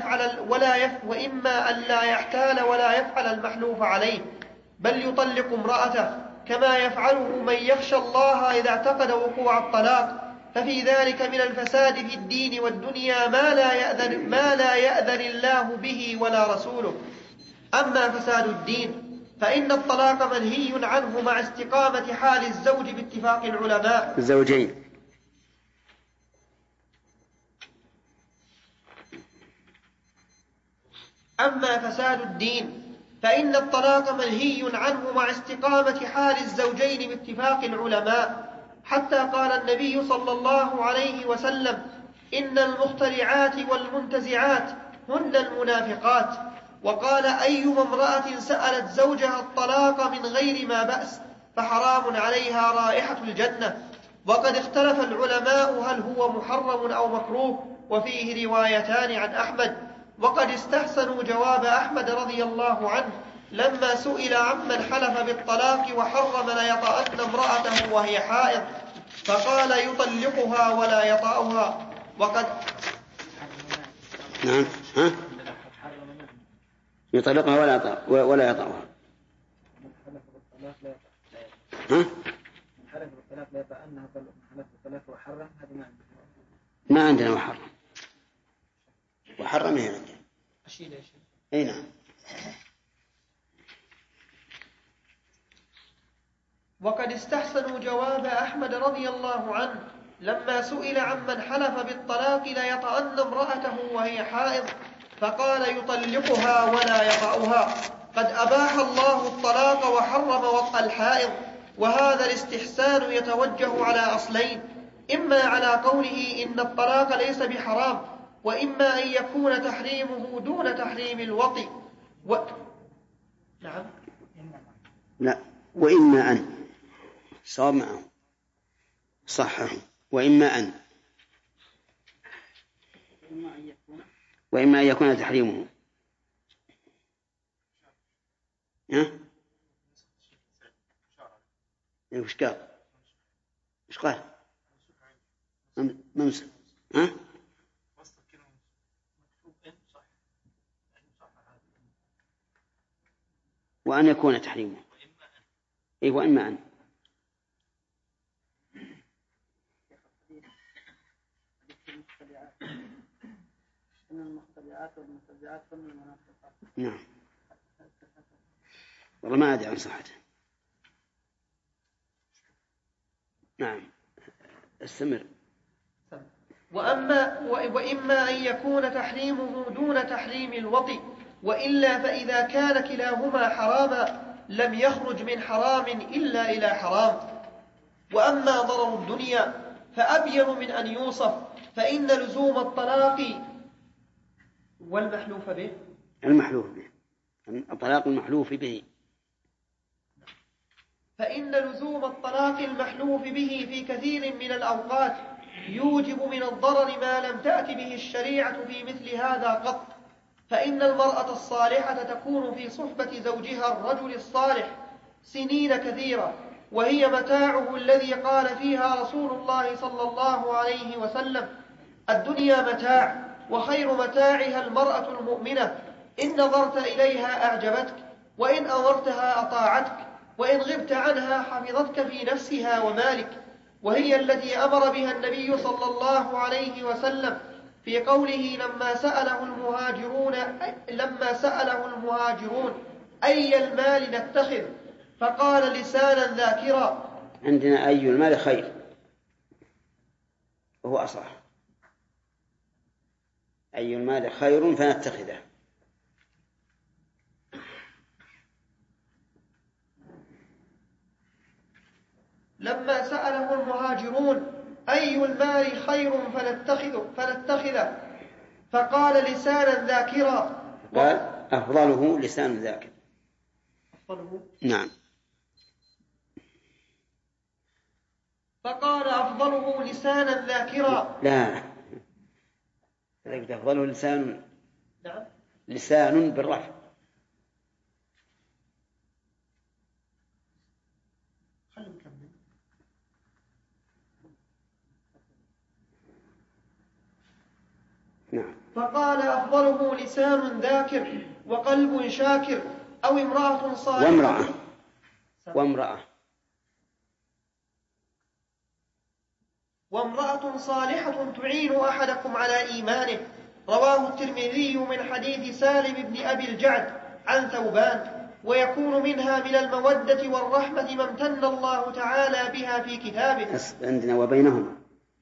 ولا يفعل المحلوف عليه، بل يطلق امرأته كما يفعله من يخشى الله إذا اعتقد وقوع الطلاق، ففي ذلك من الفساد في الدين والدنيا ما لا يأذن الله به ولا رسوله. أما فساد الدين فإن الطلاق منهي عنه مع استقامة حال الزوج باتفاق العلماء. الزوجين. أما فساد الدين فإن الطلاق منهي عنه مع استقامة حال الزوجين باتفاق العلماء، حتى قال النبي صلى الله عليه وسلم: إن المخترعات والمنتزعات هن المنافقات. وقال: أيما امرأة سألت زوجها الطلاق من غير ما بأس فحرام عليها رائحة الجنة. وقد اختلف العلماء هل هو محرم أو مكروه، وفيه روايتان عن أحمد. وقد استحسنوا جواب أحمد رضي الله عنه لما سئل عمن حلف بالطلاق وحرم لا يطأن امرأته وهي حائض، فقال: يطلقها ولا يطأها. وقد نعم يطلقها ولا يطأها. ما عندنا محرم. وحرم هي عندنا. أي نعم. وقد استحسنوا جواب أحمد رضي الله عنه لما سئل عمن حلف بالطلاق لا يطأن امرأته وهي حائض، فقال: يطلقها ولا يطأها. قد أباح الله الطلاق وحرم وطأ الحائض. وهذا الاستحسان يتوجه على أصلين: إما على قوله إن الطلاق ليس بحرام، وإما أن يكون تحريمه دون تحريم الوطئ. نعم. لا، وإما أن صار معه صحه. وإما أن يكون تحريمه. وش قال؟ وش قال؟ منسى. وأن يكون تحريمه. إيه، وإما أن. إن المختبئات والمتبعات كن المنافقات. نعم. والله ما أدري عن صحته. نعم استمر. وإما أن يكون تحريمه دون تحريم الوطي، وإلا فإذا كان كلاهما حراما لم يخرج من حرام إلا إلى حرام. وأما ضرر الدنيا فأبين من أن يوصف، فإن لزوم الطلاق والمحلوف به الطلاق المحلوف به، فإن لزوم الطلاق المحلوف به في كثير من الأوقات يوجب من الضرر ما لم تأت به الشريعة في مثل هذا قط. فإن المرأة الصالحة تكون في صحبة زوجها الرجل الصالح سنين كثيرة، وهي متاعه الذي قال فيها رسول الله صلى الله عليه وسلم: الدنيا متاع، وخير متاعها المرأة المؤمنة، إن نظرت إليها أعجبتك، وإن أمرتها أطاعتك، وإن غبت عنها حفظتك في نفسها ومالك. وهي التي أمر بها النبي صلى الله عليه وسلم في قوله لما سأله المهاجرون أي المال نتخذ، فقال: لسانا ذاكرا. عندنا أي المال خير، وهو أصح. أي المال خير فنتخذه. لما سأله المهاجرون أي المال خير فنتخذه، فقال: لسانا ذاكرا. قال: أفضله لسان ذاكر. أفضله؟ نعم. فقال: أفضله لسانا ذاكرا. لا، أفضله لسان. نعم. لسان بالرفع. نعم. فقال: أفضله لسان ذاكر وقلب شاكر، أو امرأة صالحة وامرأة صالحة تعين أحدكم على إيمانه. رواه الترمذي من حديث سالم بن أبي الجعد عن ثوبان. ويكون منها من المودة والرحمة ما امتن الله تعالى بها في كتابه. عندنا وبينهما.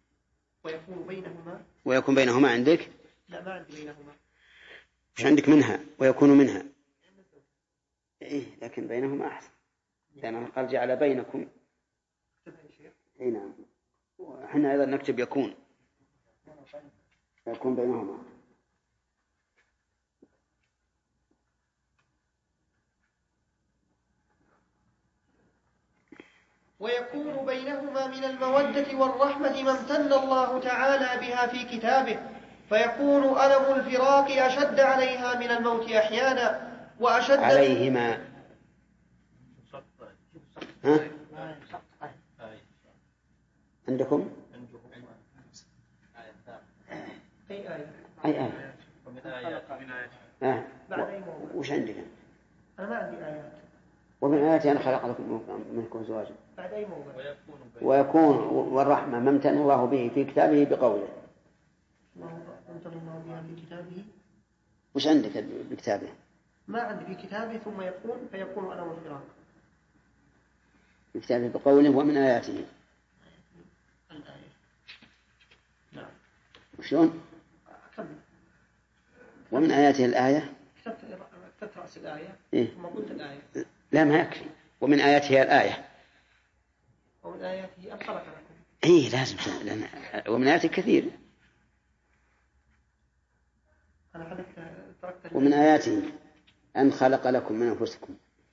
ويكون بينهما عندك؟ لا، ما عندي بينهما. مش عندك منها ويكون منها؟ إيه، لكن بينهما أحسن، لأنه قال جعل بينكم. إيه نعم. وإحنا أيضا نكتب يكون بينهما. ويكون بينهما من المودة والرحمة ما امتن الله تعالى بها في كتابه، فيكون ألم الفراق أشد عليها من الموت أحيانا، وأشد عليهما. ها؟ عندكم؟ أي آية؟ أي آية؟ وش عندك؟ أنا ما عندي آيات. ومن آياته أن خلق لكم منكم زواجا. بعد أي موضع؟ ويكون والرحمة ما امتن الله به في كتابه بقوله. امتن الله بها في كتابه. وش عندك بكتابه؟ ما عندي في كتابه ثم يكون فيكون ألم الفراق. بكتابه بقوله ومن آياته. الآية. نعم. وشلون؟ كمل. ومن آياته الآية. كتبت رأس الآية. إيه؟ ثم قلت الآية. لا، ما يكفي. ومن آياته الآية. ومن آياته أن خلق لكم. إيه لازم، ومن آياته كثير. أنا تركت. ومن آياته أن خلق لكم من أنفسكم.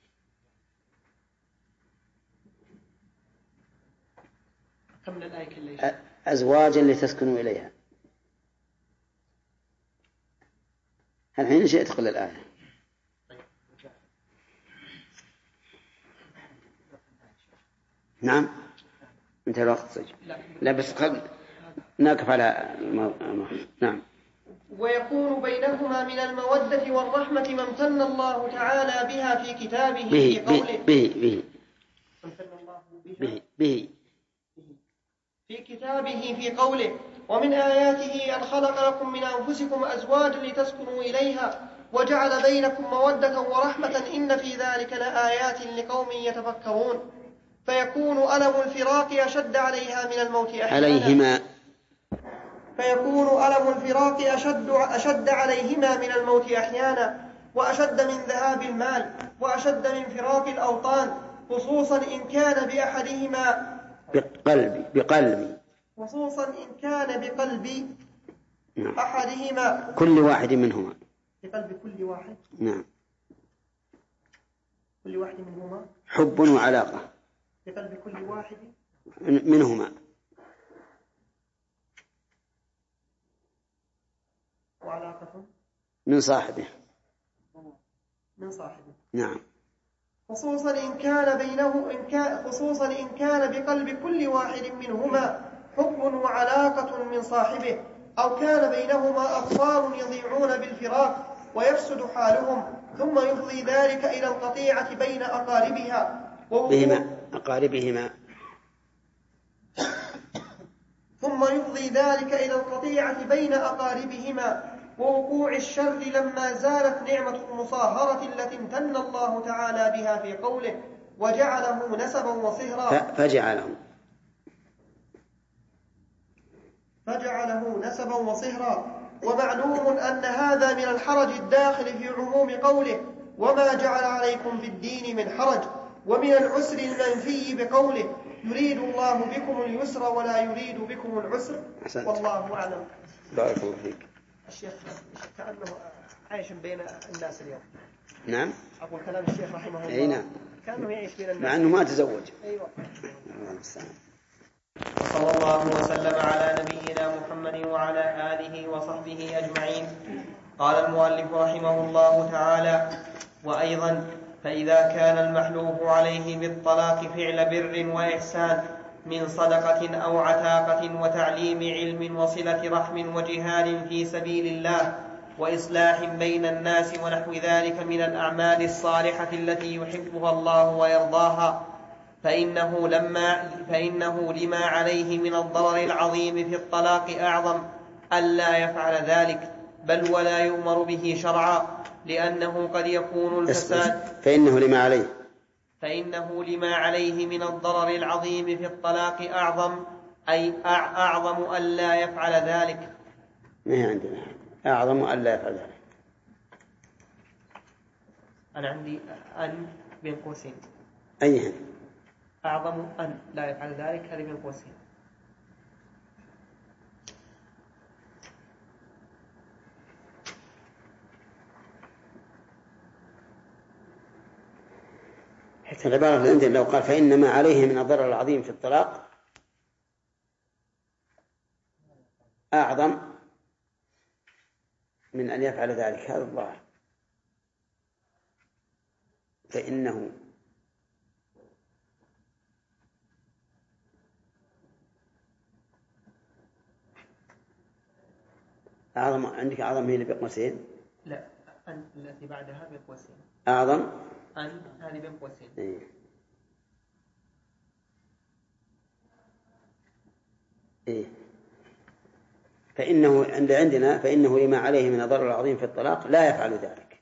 كمل الآية كلها. أزواجا لتسكنوا إليها. الحين شئت قل الآية. نعم. انتهى الوقت سجل. لا بس قد نقف على نعم. ويكون بينهما من المودة والرحمة ما امتن الله تعالى بها في كتابه في قوله به في كتابه في قوله ومن آياته أن خلق لكم من أنفسكم أزواجا لتسكنوا إليها وجعل بينكم مودة ورحمة إن في ذلك لآيات لقوم يتفكرون. فيكون ألم الفراق أشد عليها من الموت أحيانا فيكون ألم الفراق أشد عليهما من الموت أحيانا، وأشد من ذهاب المال، وأشد من فراق الأوطان، خصوصا إن كان بأحدهما خصوصا إن كان بقلب أحدهما كل واحد منهما بقلب كل واحد نعم كل واحد منهما حب وعلاقة بقلب كل واحد منهما وعلاقة من صاحبه نعم خصوصا إن كان بقلب كل واحد منهما حب وعلاقة من صاحبه، أو كان بينهما أطفال يضيعون بالفراق ويفسد حالهم، ثم يفضي ذلك إلى القطيعة بين أقاربهما ووقوع الشر لما زالت نعمة المصاهرة التي امتن الله تعالى بها في قوله وجعله نسبا وصهرا فجعله نسبا وصهرا. ومعلوم أن هذا من الحرج الداخل في عموم قوله وما جعل عليكم في الدين من حرج، ومن العسر المنفي بقوله يريد الله بكم اليسر ولا يريد بكم العسر. والله أعلم. بارك الله فيك. الشيخ كأنه عايش بين الناس اليوم. نعم أقول كلام الشيخ رحمه الله. أي نعم. كأنه يعيش بين الناس مع أنه ما تزوج. أيوة. صلى الله وسلم على نبينا محمد وعلى آله وصحبه أجمعين. قال المؤلف رحمه الله تعالى: وأيضا فإذا كان المحلوف عليه بالطلاق فعل بر وإحسان من صدقة أو عتاقة وتعليم علم وصلة رحم وجهاد في سبيل الله وإصلاح بين الناس ونحو ذلك من الأعمال الصالحة التي يحبها الله ويرضاها، فإنه لما عليه من الضرر العظيم في الطلاق أعظم ألا يفعل ذلك، بل ولا يؤمر به شرعا، لأنه قد يكون الفساد. فإنه لما عليه من الضرر العظيم في الطلاق أعظم ألا يفعل ذلك. ما هي عندنا أعظم ألا يفعل ذلك. أنا عندي أن بين قوسين. أيها أعظم أن لا يفعل ذلك، هذه بين قوسين. حتى العبارة عندنا لو قال فإنما عليه من الضرر العظيم في الطلاق أعظم من أن يفعل ذلك، هذا الظاهر. فإنه أعظم. عندك أعظم هي اللي بقوسين؟ لا، أن التي بعدها بقوسين. أعظم أن هذه بين قوسين. إيه. فإنه عندنا فإنه لما عليه من الضرر العظيم في الطلاق لا يفعل ذلك.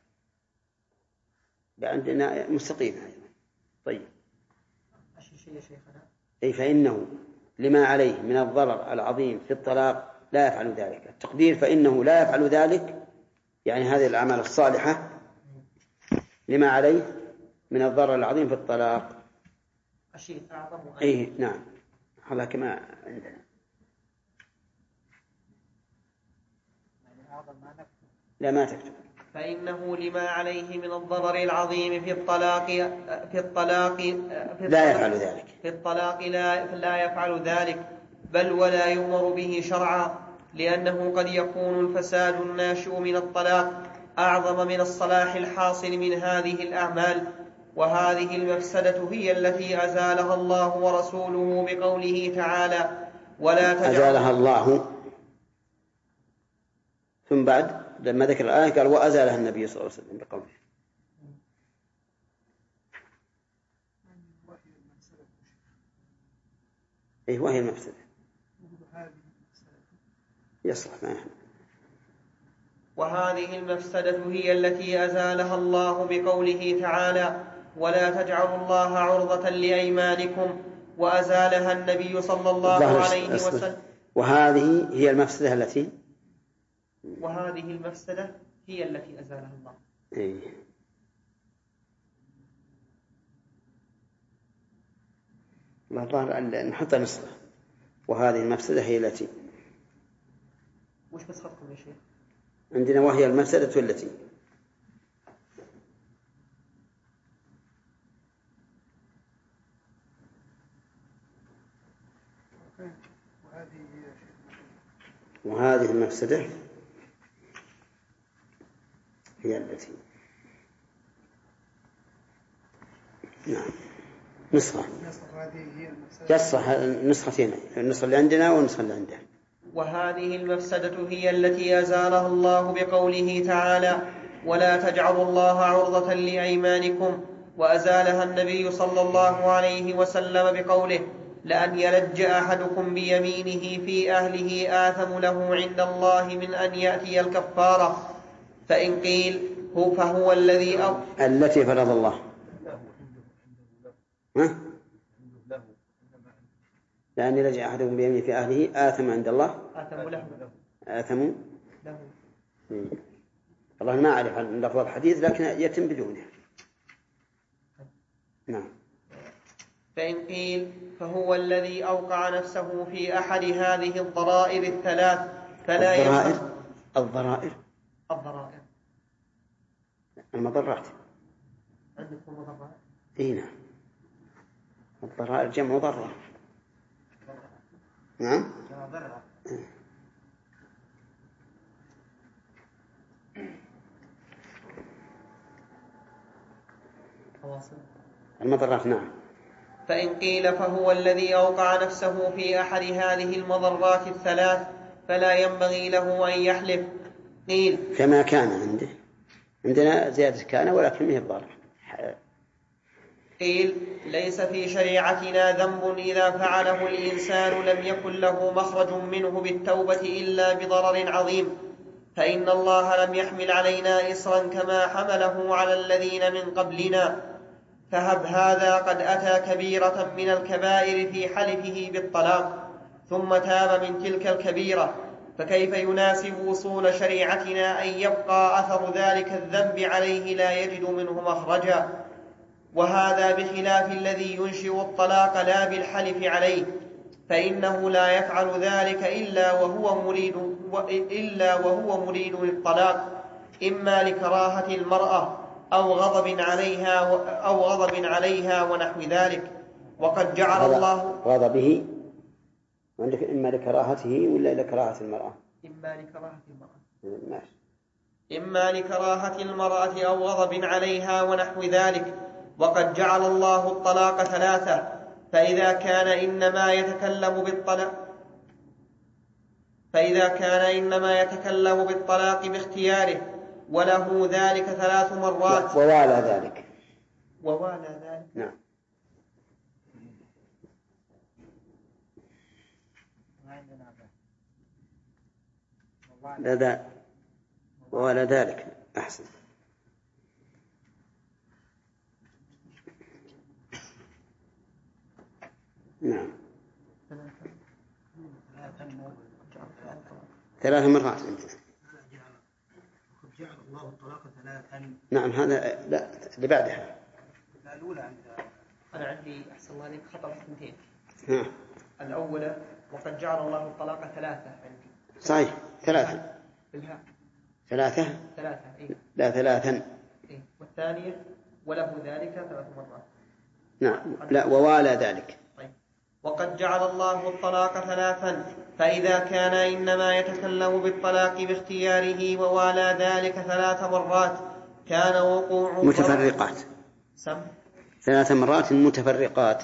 عندنا مستقيم أيضا. طيب. أي فإنه لما عليه من الضرر العظيم في الطلاق لا يفعل ذلك. التقدير فإنه لا يفعل ذلك، يعني هذه الأعمال الصالحة لما عليه من الضرر العظيم في الطلاق. الشيء أعظم. أي نعم، هذا كما عندنا. لا ما تكتب. فإنه لما عليه من الضرر العظيم في الطلاق لا يفعل ذلك. في الطلاق لا يفعل ذلك، بل ولا يؤمر به شرعا، لأنه قد يكون الفساد الناشئ من الطلاق أعظم من الصلاح الحاصل من هذه الأعمال، وهذه المفسدة هي التي أزالها الله ورسوله بقوله تعالى ولا تجعل. أزالها الله، ثم بعد لما ذكر الآية قال وأزالها النبي صلى الله عليه وسلم بقوله. وهي المفسدة. يصلح معه. وهذه المفسدة هي التي أزالها الله بقوله تعالى: ولا تجعلوا الله عرضة لأيمانكم، وأزالها النبي صلى الله عليه وسلم. وهذه هي المفسدة التي أزالها الله. الله نحط نسخة. وهذه المفسدة هي التي وش نسختكم يا شيخ؟ عندنا وهي المفسدة التي وهذه المفسدة هي التي نعم نسخة يصح النسختين، النسخة اللي عندنا والنسخة اللي عنده. وهذه المفسدة هي التي أزالها الله بقوله تعالى: ولا تجعلوا الله عرضة لأيمانكم، وأزالها النبي صلى الله عليه وسلم بقوله: لأن يلج أحدكم بيمينه في أهله آثم له عند الله من أن يأتي الكفارة. فإن قيل فهو التي فرض الله لأن يلج أحدكم بيمينه في أهله آثم عند الله آثم له. الله ما أعرف عن لفظ الحديث لكن يتم بدونه. نعم. فإن قيل فهو الذي أوقع نفسه في أحد هذه الضرائر الثلاث فلا الضرائر المضرات. عندكم مضرات؟ نعم. الضرائر جمع ضرة. نعم. المضرات. نعم. فإن قيل فهو الذي أوقع نفسه في أحد هذه المضرات الثلاث فلا ينبغي له أن يحلف. قيل كما كان عندنا زيادة كان ولكن هي الضرر. قيل ليس في شريعتنا ذنب إذا فعله الإنسان لم يكن له مخرج منه بالتوبة إلا بضرر عظيم، فإن الله لم يحمل علينا إصرا كما حمله على الذين من قبلنا. فهب هذا قد أتى كبيرة من الكبائر في حلفه بالطلاق ثم تاب من تلك الكبيرة، فكيف يناسب وصول شريعتنا أن يبقى أثر ذلك الذنب عليه لا يجد منه مخرجا؟ وهذا بخلاف الذي ينشئ الطلاق لا بالحلف عليه، فإنه لا يفعل ذلك إلا وهو مريد للطلاق، إما لكراهة المرأة أو غضب عليها ونحو ذلك. وقد جعل الله غضبه عندك إما لكراهته ولا لكراهة المرأة؟ إما لكراهة المرأة أو غضب عليها ونحو ذلك. وقد جعل الله الطلاق ثلاثة، فإذا كان إنما يتكلم بالطلاق باختياره وله ذلك 3 مرات ووالى ذلك. نعم. لا ووالى ذلك أحسن. نعم. 3 مرات عندنا. جعل الله الطلاق 3. نعم. هذا لا اللي بعدها. الأولى أنا عندي أحسن الله عليك خطأ 2. نعم. الأولى وقد جعل الله الطلاق 3 عندي. صحيح 3 بالها. 3 إيه؟ لا 3. إيه؟ والثانية وله ذلك 3 مرات. نعم. لا ووالى ذلك. وقد جعل الله الطلاق 3، فإذا كان إنما يتكلم بالطلاق باختياره ووالى ذلك 3 مرات كان وقوع متفرقات. 3 مرات متفرقات.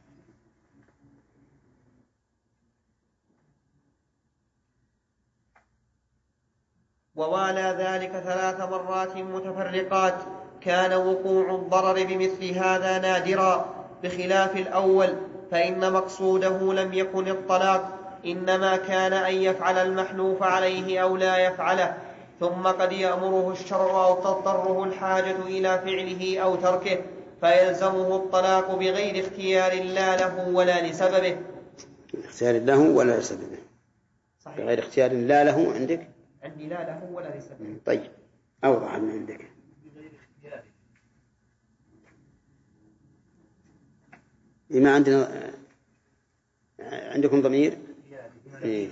ووالى ذلك 3 مرات متفرقات كان وقوع الضرر بمثل هذا نادرا، بخلاف الأول فإن مقصوده لم يكن الطلاق إنما كان أن يفعل المحلوف عليه أو لا يفعله، ثم قد يأمره الشرع أو تضطره الحاجة إلى فعله أو تركه، فيلزمه الطلاق بغير اختيار لا له ولا لسببه. اختيار له ولا لسببه. صحيح. بغير اختيار لا له عندك؟ عندي لا له ولا لسببه. طيب أوضح من عندك. ما عندنا عندكم ضمير؟ إيه.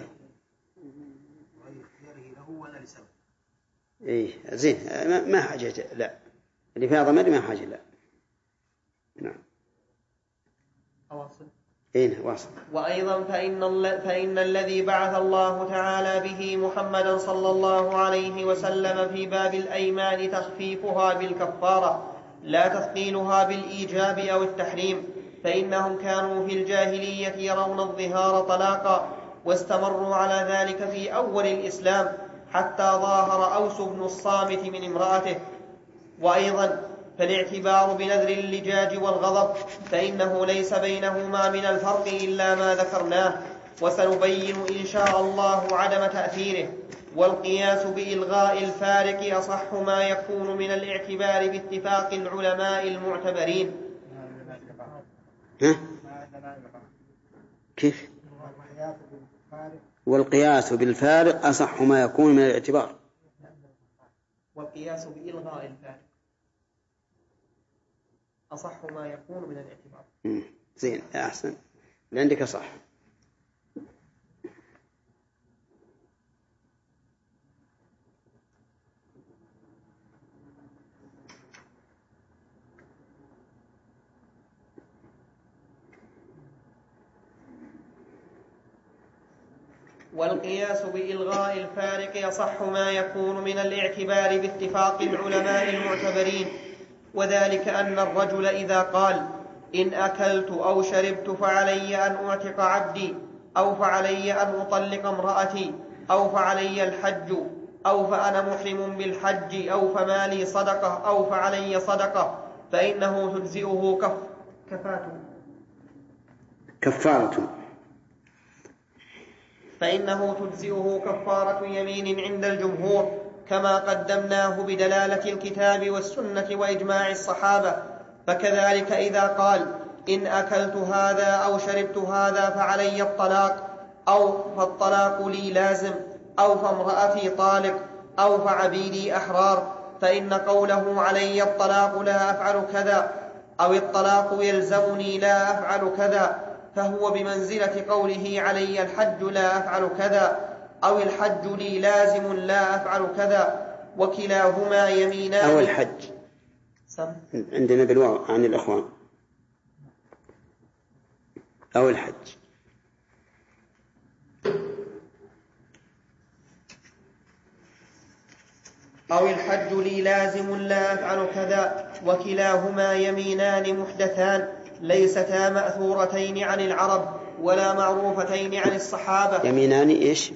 إيه زين، ما حاجة لا، اللي فيها ضمير ما حاجة لا. نعم. أواصل. إيه واصل. وأيضا فإن الذي بعث الله تعالى به محمدا صلى الله عليه وسلم في باب الأيمان تخفيفها بالكفارة لا تثقيلها بالإيجاب أو التحريم، فإنهم كانوا في الجاهلية يرون الظهار طلاقا، واستمروا على ذلك في أول الإسلام حتى ظاهر أوس بن الصامت من امرأته. وأيضا فالاعتبار بنذر اللجاج والغضب، فإنه ليس بينهما من الفرق إلا ما ذكرناه، وسنبين إن شاء الله عدم تأثيره. والقياس بإلغاء الفارق أصح ما يكون من الاعتبار باتفاق العلماء المعتبرين. كيف؟ والقياس بالفارق أصح ما يكون من الاعتبار. والقياس بإلغاء الفارق أصح ما يكون من الاعتبار. زين أحسن، عندك صح. والقياس بإلغاء الفارق أصح ما يكون من الاعتبار باتفاق العلماء المعتبرين، وذلك أن الرجل إذا قال إن أكلت أو شربت فعلي أن أعتق عبدي، أو فعلي أن أطلق امرأتي، أو فعلي الحج، أو فأنا محرم بالحج، أو فمالي صدقة، أو فعلي صدقة، فإنه تجزئه كفارة يمين عند الجمهور، كما قدمناه بدلالة الكتاب والسنة وإجماع الصحابة. فكذلك إذا قال إن أكلت هذا أو شربت هذا فعلي الطلاق، أو فالطلاق لي لازم، أو فامرأتي طالق، أو فعبيدي أحرار، فإن قوله علي الطلاق لا أفعل كذا، أو الطلاق يلزمني لا أفعل كذا، فهو بمنزلة قوله علي الحج لا أفعل كذا، أو الحج لي لازم لا أفعل كذا، وكلاهما يمينان. أو الحج عندنا بالواو عن الأخوان، أو الحج. أو الحج لي لازم لا أفعل كذا، وكلاهما يمينان محدثان ليستا مأثورتين عن العرب ولا معروفتين عن الصحابة. يمينان إيش؟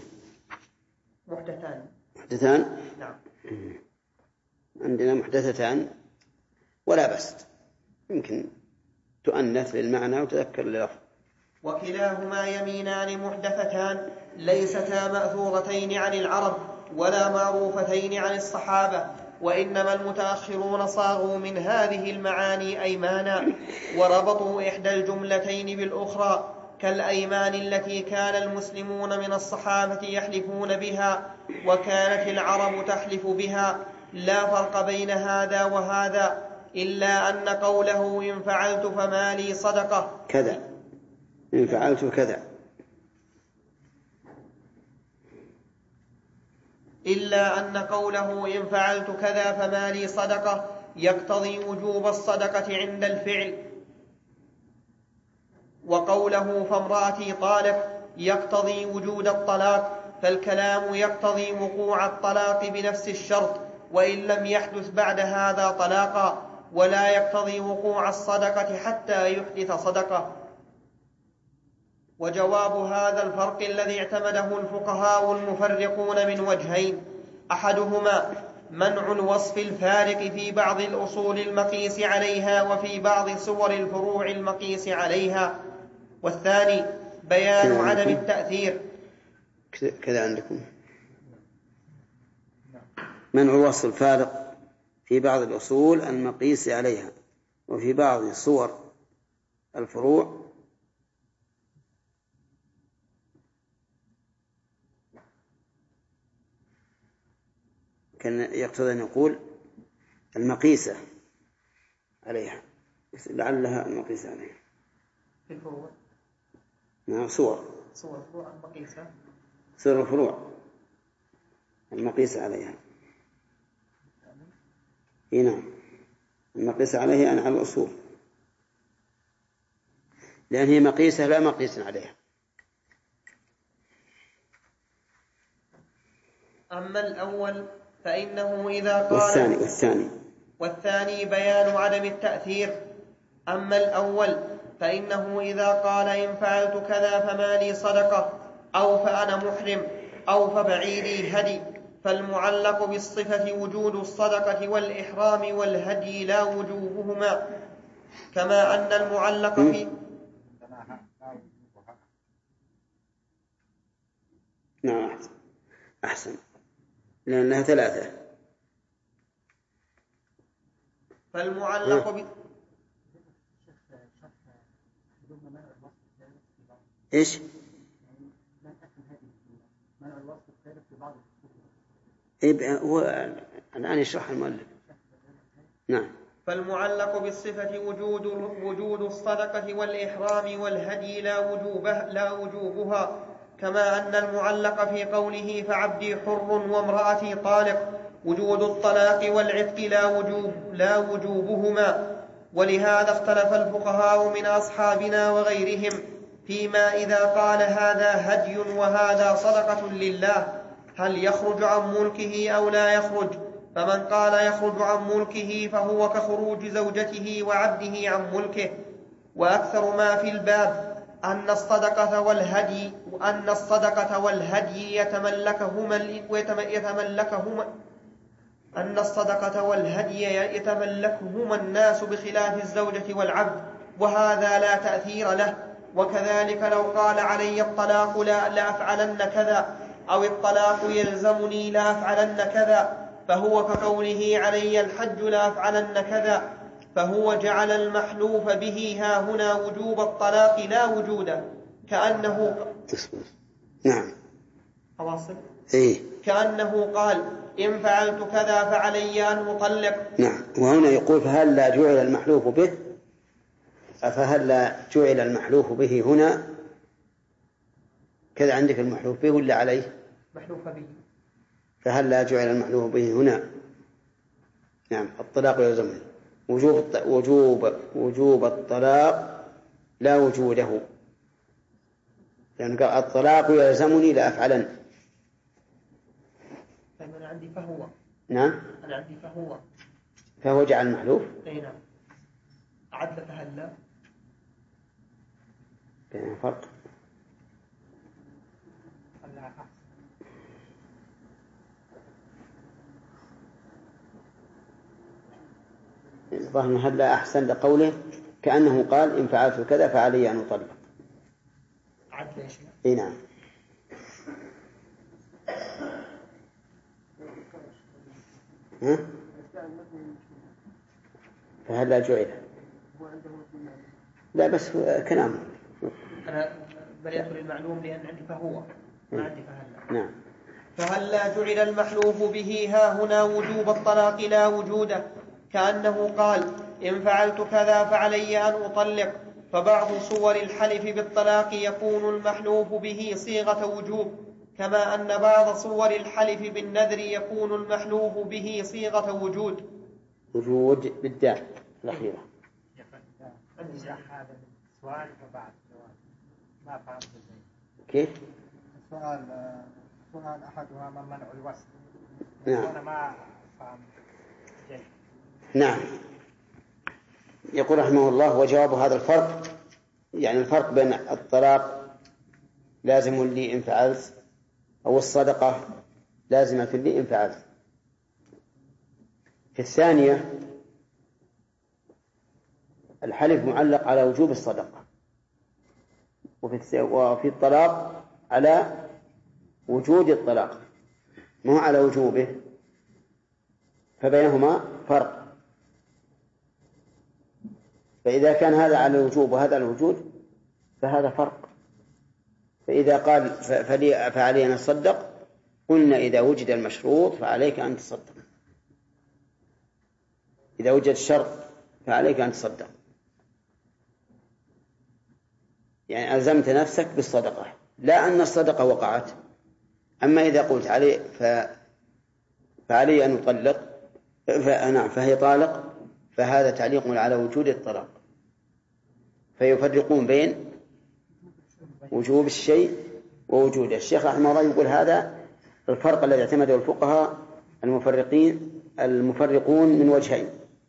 محدثان. نعم. عندنا محدثتان ولا بس، يمكن تؤنث للمعنى وتذكر لللفظ. وكلاهما يمينان محدثتان ليستا مأثورتين عن العرب ولا معروفتين عن الصحابة، وإنما المتأخرون صاغوا من هذه المعاني أيمانا، وربطوا إحدى الجملتين بالأخرى، كالأيمان التي كان المسلمون من الصحابة يحلفون بها وكانت العرب تحلف بها، لا فرق بين هذا وهذا، إلا أن قوله إن فعلت فمالي صدقة كذا، إن فعلت كذا، إلا أن قوله إن فعلت كذا فمالي صدقة يقتضي وجوب الصدقة عند الفعل، وقوله فامرأتي طالق يقتضي وجود الطلاق، فالكلام يقتضي وقوع الطلاق بنفس الشرط وإن لم يحدث بعد هذا طلاقا، ولا يقتضي وقوع الصدقة حتى يحدث صدقة. وجواب هذا الفرق الذي اعتمده الفقهاء المفرقون من وجهين: أحدهما منع وصف الفارق في بعض الأصول المقيس عليها وفي بعض صور الفروع المقيس عليها، والثاني بيان عدم التأثير. كذا عندكم منع الوصف الفارق في بعض الأصول المقيس عليها وفي بعض صور الفروع كان يقتضي أن يقول المقيسة عليها، لعلها المقيسة عليها في الفروع. نعم، صور الفروع المقيسة، صور الفروع المقيسة عليها. نعم، المقيسة عليها أنا على الأصول، لأن هي مقيسة لا مقيس عليها. أما الأول فإنه إذا قال والثاني بيان عدم التأثير. أما الأول فإنه إذا قال إن فعلت كذا فما لي صدقة، أو فأنا محرم، أو فبعيدي هدي، فالمعلق بالصفة وجود الصدقة والإحرام والهدي لا وجوبهما، كما أن المعلق في نعم أحسن لأنها ثلاثة. فالمعلق إيش؟ هو الآن يشرح المؤلف. نعم. فالمعلق بالصفة وجود الصدقة والإحرام والهدي لا وجوبها، كما أن المعلق في قوله فعبدي حر وامرأتي طالق وجود الطلاق والعتق لا وجوبهما. ولهذا اختلف الفقهاء من أصحابنا وغيرهم فيما إذا قال هذا هدي وهذا صدقة لله هل يخرج عن ملكه أو لا يخرج. فمن قال يخرج عن ملكه فهو كخروج زوجته وعبده عن ملكه. وأكثر ما في الباب أن الصدقة والهدي يتملكهما الناس بخلاف الزوجة والعبد، وهذا لا تأثير له. وكذلك لو قال علي الطلاق لأفعلن كذا، أو الطلاق يلزمني لأفعلن كذا، فهو كقوله علي الحج لأفعلن كذا، فهو جعل المحلوف به ها هنا وجوب الطلاق لا وجوده، كأنه نعم أواصل كأنه قال إن فعلت كذا فعلي أن أطلق. نعم. وهنا يقول فهل لا جعل المحلوف به، فهل لا جعل المحلوف به هنا كذا عندك المحلوف به ولا عليه؟ محلوف به. فهل لا جعل المحلوف به هنا نعم الطلاق يلزمه وجوب الطلاق لا وجوده، لأن قال الطلاق يلزمني لأفعلن. أنا عندي فهو. نعم أنا عندي فهو جعل المحلوف. أي نعم. عدل فهلا بين فرق. ظهر هلا أحسن لقوله كأنه قال إن فعلت كذا فعلي أن أطلق. عدل إيش؟ إيه نعم. فهلا جعل لا بس كلامه أنا بنيت للمعلوم لأن عندي فهو ما عندي فهلا. نعم. فهلا جعل المحلوف به ها هنا وجوب الطلاق لا وجوده، كأنه قال إن فعلت كذا فعلي أن أطلق. فبعض صور الحلف بالطلاق يكون المحلوف به صيغة وجوب، كما أن بعض صور الحلف بالنذر يكون المحلوف به صيغة وجود بالدال الأخيرة. هذا السؤال وبعد ما فهمت كيف؟ سؤال أحدها من منع الوصف. نعم. أنا ما فهمت. نعم. يقول رحمه الله وجواب هذا الفرق، يعني الفرق بين الطلاق لازم لي إن فعلت أو الصدقة لازمة لي إن فعلت. في الثانية الحلف معلق على وجوب الصدقة، وفي الطلاق على وجود الطلاق مو على وجوبه، فبينهما فرق. فإذا كان هذا على الوجوب وهذا على الوجود فهذا فرق. فإذا قال فعلي أن أتصدق، قلنا إذا وجد المشروط فعليك أن تصدق، إذا وجد الشرط فعليك أن تصدق، يعني ألزمت نفسك بالصدقة، لا أن الصدقة وقعت. أما إذا قلت فعلي أن أطلق فهي طالق، فهذا تعليق على وجود الطلاق. فيفرقون بين وجوب الشيء ووجوده. الشيخ رحمه الله يقول هذا الفرق الذي اعتمده الفقهاء المفرقون من وجهين،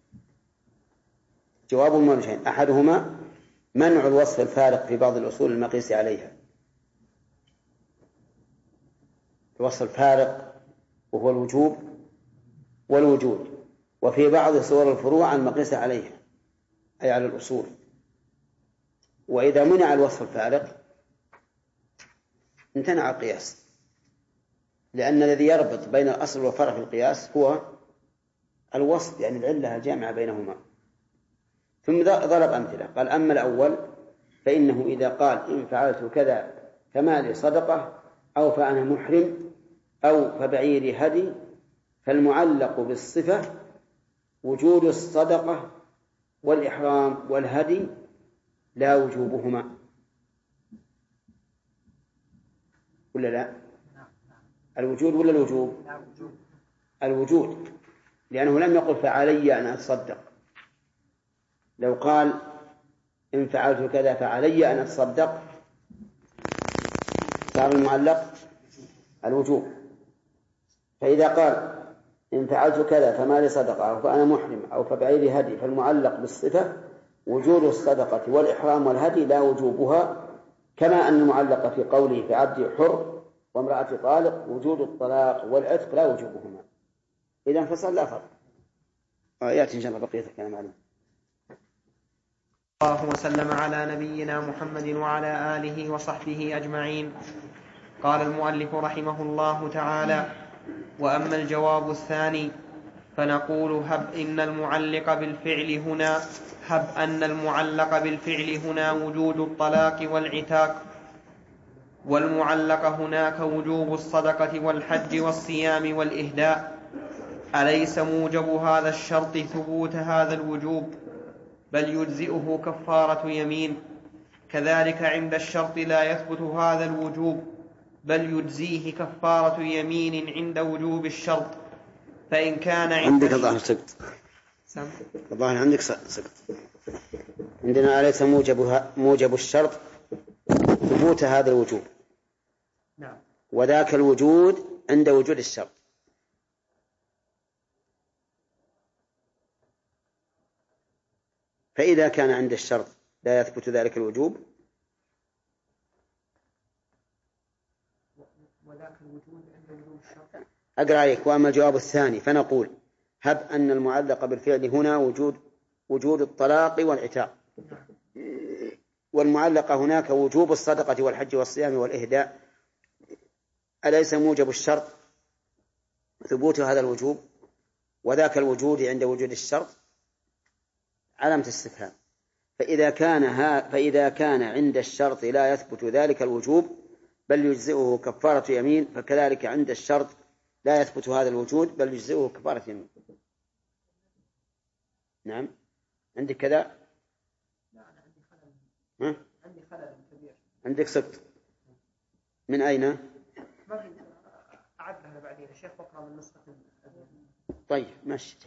جواب من وجهين: أحدهما منع الوصف الفارق في بعض الأصول المقيس عليها، الوصف الفارق وهو الوجوب والوجود، وفي بعض صور الفروع المقيس عليها أي على الأصول. وإذا منع الوصف الفارق امتنع القياس، لأن الذي يربط بين الأصل والفرع في القياس هو الوصف، يعني العلة الجامعة بينهما. ثم ضرب أمثلة، قال: أما الأول فإنه إذا قال إن فعلت كذا فما لي صدقة، أو فأنا محرم، أو فبعيري هدي، فالمعلق بالصفة وجود الصدقة والإحرام والهدي لا وجوبهما، ولا لا؟ الوجود ولا الوجوب؟ الوجود، لأنه لم يقل فعلي أن أتصدق. لو قال إن فعلت كذا فعلي أن أتصدق صار المعلق الوجوب. فإذا قال إن فعلت كذا فما لي صدقة، أو فأنا محرم، أو فبعيري هدي، فالمعلق بالصفة وجود الصدقة والإحرام والهدي لا وجوبها، كما أن المعلق في قوله في عبد حر وامرأة طالق وجود الطلاق والعتق لا وجوبهما. إذا انفصل لا فرق. يأتي إن شاء الله بقية الكلام عليه. الله وسلم على نبينا محمد وعلى آله وصحبه أجمعين. قال المؤلف رحمه الله تعالى: وأما الجواب الثاني فنقول هب أن المعلق بالفعل هنا وجود الطلاق والعتاق، والمعلق هناك وجوب الصدقة والحج والصيام والإهداء، أليس موجب هذا الشرط ثبوت هذا الوجوب، بل يجزئه كفارة يمين. كذلك عند الشرط لا يثبت هذا الوجوب، بل يجزيه كفارة يمين عند وجوب الشرط. فإن كان عندك الظاهر سقط، الظاهر عندك سقط. عندنا أليس موجب الشرط ثبوت هذا الوجوب، نعم، وذاك الوجود عند وجود الشرط. فإذا كان عند الشرط لا يثبت ذلك الوجوب، وذاك الوجود عند وجود الشرط. أقرأ عليك: وأما الجواب الثاني فنقول هب أن المعلق بالفعل هنا وجود الطلاق والعتاق، والمعلق هناك وجوب الصدقة والحج والصيام والإهداء، أليس موجب الشرط ثبوت هذا الوجوب، وذاك الوجود عند وجود الشرط؟ علامة استفهام. فإذا كان عند الشرط لا يثبت ذلك الوجوب بل يجزئه كفارة يمين، فكذلك عند الشرط لا يثبت هذا الوجود بل يجزئه كفارة يمين. نعم، عندك كذا؟ عندي خلل كبير. عندك سقط من أين؟ ما في أعدها بعدين الشيخ بقرأ من نسخة. طيب ماشي.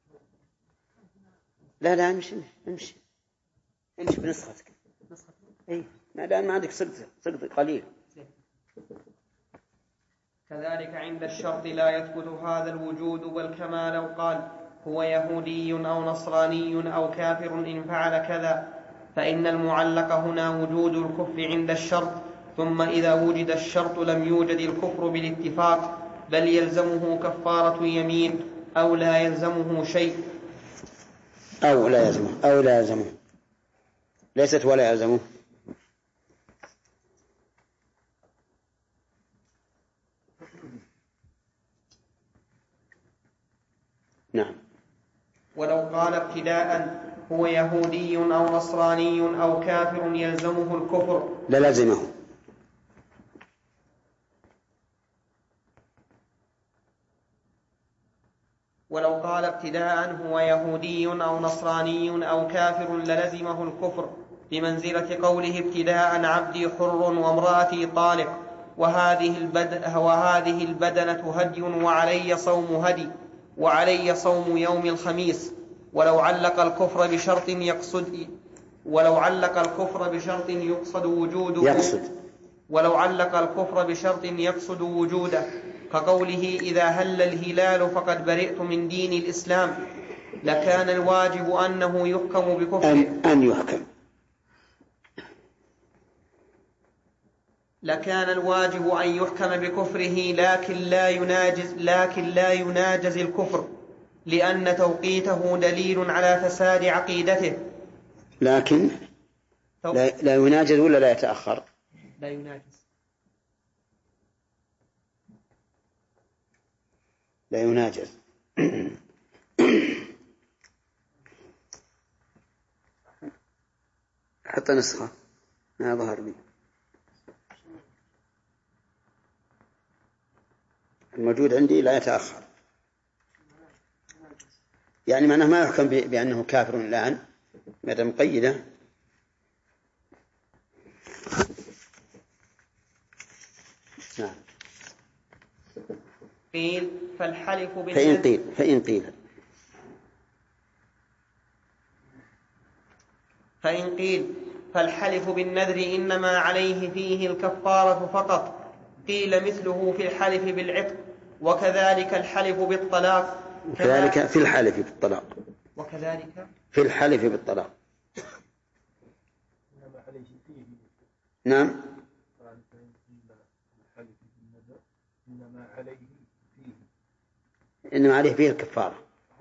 لا امشي بنسختك. اي الآن ما عندك سقط قليل. كذلك عند الشرط لا يثبت هذا الوجود، بل كما لو قال هو يهودي أو نصراني أو كافر إن فعل كذا، فإن المعلق هنا وجود الكفر عند الشرط، ثم إذا وجد الشرط لم يوجد الكفر بالاتفاق، بل يلزمه كفارة يمين أو لا يلزمه شيء. أو لا يلزمه ليست ولا يلزمه. نعم. ولو قال ابتداء هو يهودي أو نصراني أو كافر يلزمه الكفر للزمه. ولو قال ابتداء هو يهودي أو نصراني أو كافر للزمه الكفر، بمنزلة قوله ابتداء عبدي حر وامرأتي طالق، وهذه البدنة هدي وعلي صوم يوم الخميس. ولو علق الكفر بشرط يقصد وجوده كقوله إذا هل الهلال فقد برئت من دين الإسلام، لكان الواجب أنه يحكم بكفره لكن لا يناجز الكفر، لأن توقيته دليل على فساد عقيدته. لكن لا يناجز ولا لا يتأخر؟ لا يناجز. لا يناجز. حتى نسخة ما ظهر لي الموجود عندي لا يتأخر، يعني معناه ما يحكم بأنه كافر الآن ماذا مقيدة. نعم. قيل فالحلف فإن قيل فالحلف بالنذر إنما عليه فيه الكفارة فقط، قيل مثله في الحلف بالعتق، وكذلك الحلف بالطلاق. وكذلك في الحلف بالطلاق. نعم. إنما عليه فيه الكفارة.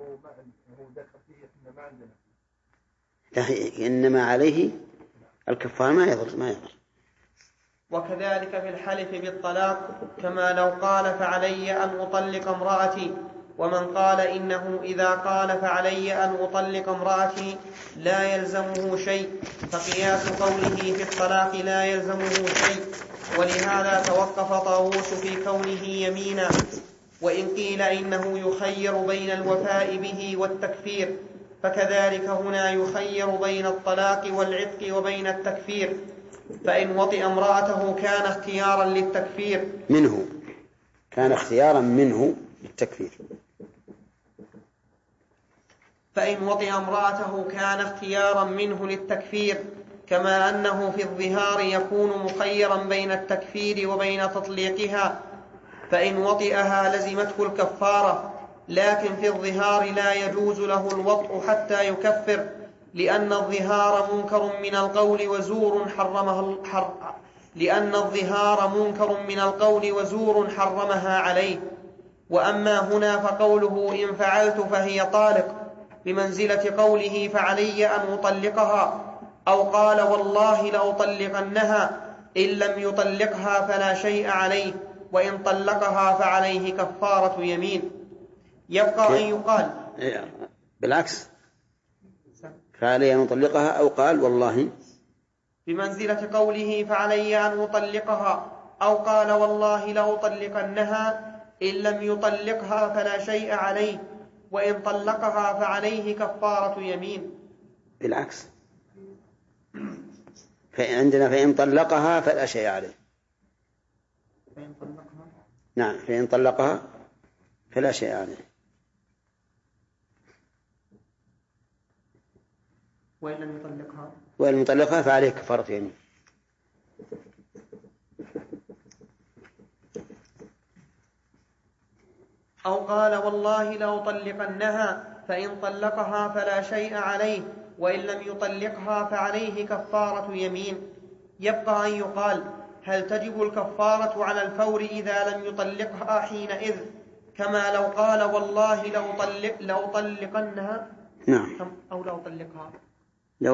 إنما عليه الكفارة ما يضر. وكذلك في الحلف بالطلاق، كما لو قال فعلي أن أطلق امرأتي، ومن قال إنه إذا قال فعلي أن أطلق امرأتي لا يلزمه شيء، فقياس قوله في الطلاق لا يلزمه شيء، ولهذا توقف طاووس في كونه يمينا. وإن قيل إنه يخير بين الوفاء به والتكفير، فكذلك هنا يخير بين الطلاق والعتق وبين التكفير، فإن وطئ امرأته كان اختيارا منه للتكفير، كما أنه في الظهار يكون مخيرا بين التكفير وبين تطليقها، فإن وطئها لزمته الكفارة، لكن في الظهار لا يجوز له الوطء حتى يكفر، لأن الظهار منكر من القول وزور حرمها عليه. وأما هنا فقوله إن فعلت فهي طالق بمنزلة قوله فعلي أن أطلقها، أو قال والله لأطلقنها إن لم يطلقها فلا شيء عليه، وإن طلقها فعليه كفارة يمين. يبقى أن يقال بالعكس، فعلي أن أطلقها أو قال والله، بمنزلة قوله فعلي أن أطلقها أو قال والله لأطلقنها إن لم يطلقها فلا شيء عليه، وإن طلقها فعليه كفارة يمين. بالعكس، فعندنا فإن طلقها فلا شيء عليه. نعم، فإن طلقها فلا شيء عليه. وإن يطلقها فعليه كفارة يمين. أو قال والله لأطلقنها فإن طلقها فلا شيء عليه، وإن لم يطلقها فعليه كفارة يمين. يبقى أن يقال هل تجب الكفارة على الفور إذا لم يطلقها حينئذ، كما لو قال والله لأطلقنها. نعم. أو لأطلقها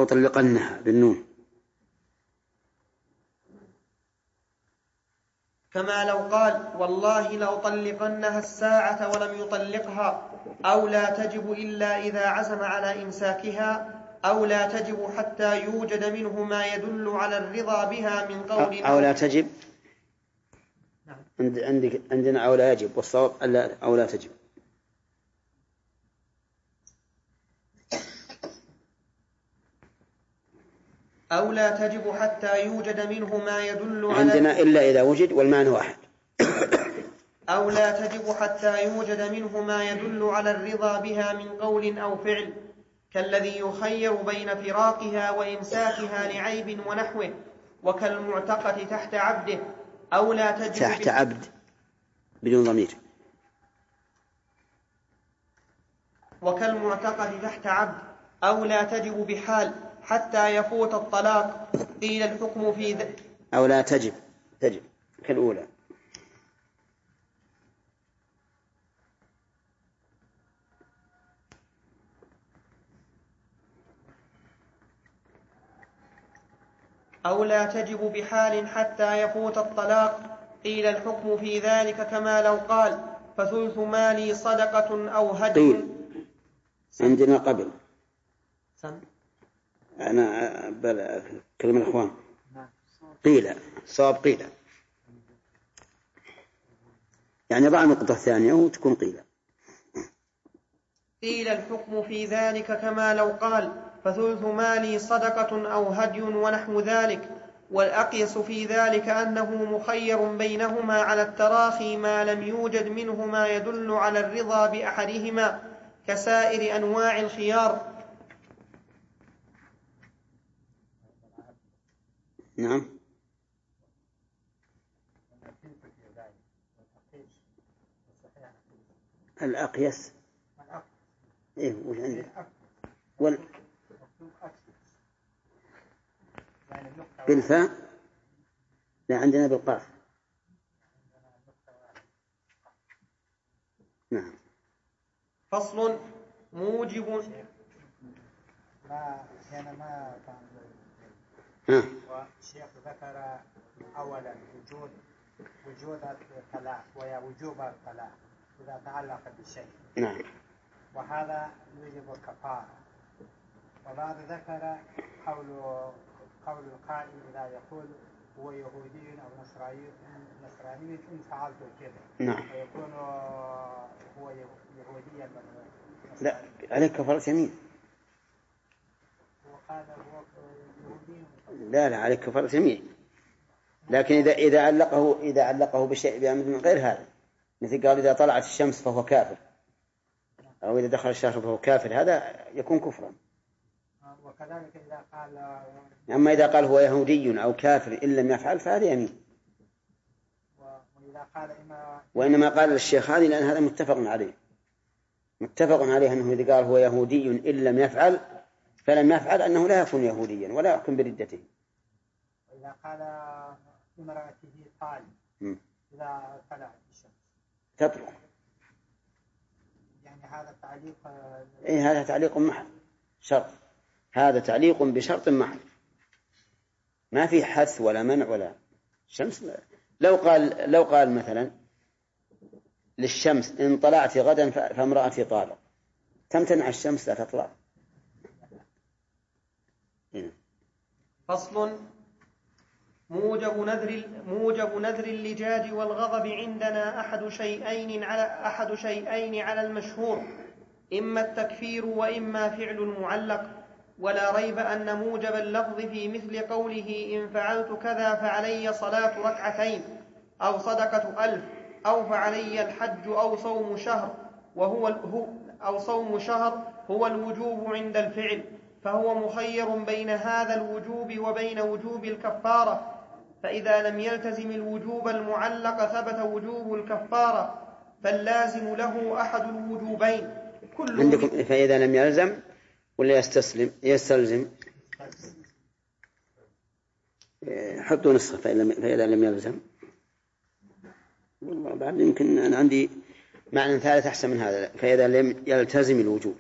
لأطلقنها بالنون. كما لو قال والله لأطلقنها الساعة ولم يطلقها، أو لا تجب إلا إذا عزم على إمساكها، أو لا تجب حتى يوجد منه ما يدل على الرضا بها من قول أو لا تجب. عندنا أو لا يجب، والصواب أو لا تجب. أو لا تجب حتى يوجد منه ما يدل على عندنا إلا إذا وجد والمعنى واحد. أو لا تجب حتى يوجد منه ما يدل على الرضا بها من قول أو فعل، كالذي يخير بين فراقها وإمساكها لعيب ونحوه، وكالمعتقة تحت عبده. أو لا تجب تحت عبد بدون ضمير. وكالمعتقة تحت عبد. أو لا تجب بحال حتى يفوت الطلاق، قيل الحكم في أو لا تجب كالأولى. أو لا تجب بحال حتى يفوت الطلاق، قيل الحكم في ذلك كما لو قال فثلث مالي صدقة أو هدي. عندنا قبل أنا كلمة الأخوان قيل صواب قيل، يعني ضع النقطة الثانية وتكون قيل. قيل الحكم في ذلك كما لو قال فثلث مالي صدقة أو هدي ونحو ذلك. والأقيس في ذلك أنه مخير بينهما على التراخي ما لم يوجد منه ما يدل على الرضا بأحدهما كسائر أنواع الخيار. نعم. الأقيس إيه وش عندك؟ بالفاء؟ لا عندنا بالقاف. نعم. فصل موجب ما والشيخ ذكر أولا وجود الطلاق ووجوب الطلاق إذا تعلق بالشيء. نعم. وهذا يجب الكفارة. وبعد ذكر قول القائل إذا يقول هو يهودي أو نصراني إن فعلت كذا. نعم. ويكون هو يهوديا. لا عليك كفارة يمين. وقال هو يهودي. لا عليك كفارة يمين. لكن إذا علقه بشيء بأمر من غير هذا، مثل قال إذا طلعت الشمس فهو كافر، أو إذا دخل الشهر فهو كافر، هذا يكون كفرا. وكذلك إذا قال أما إذا قال هو يهودي أو كافر إن لم يفعل فهذا يمين. وإذا قال وإنما قال الشيخ هذه لأن هذا متفق عليه أنه إذا قال هو يهودي إن لم يفعل فلم يفعل أنه لا يكون يهوديا ولا يحكم بردته. وإذا قال امرأته طالب إذا طلعت الشمس تطلق، يعني هذا تعليق. إيه هذا تعليق محض شرط، هذا تعليق بشرط محض، ما في حث ولا منع ولا الشمس. لو قال مثلا للشمس إن طلعت غدا فامرأتي طالق، تمتنع الشمس لا تطلع. فصل موجب نذر اللجاج والغضب عندنا أحد شيئين على المشهور، إما التكفير وإما فعل معلق. ولا ريب أن موجب اللفظ في مثل قوله إن فعلت كذا فعلي صلاة ركعتين أو صدقة 1000 أو فعلي الحج أو صوم شهر هو الوجوب عند الفعل، فهو مخير بين هذا الوجوب وبين وجوب الكفارة. فإذا لم يلتزم الوجوب المعلق ثبت وجوب الكفارة، فاللازم له أحد الوجوبين. عندكم فإذا لم يلزم ولا يستلزم حطوا نسخة فإذا لم يلزم. والله بعد يمكن أنا عندي معنى ثالث أحسن من هذا. فإذا لم يلتزم الوجوب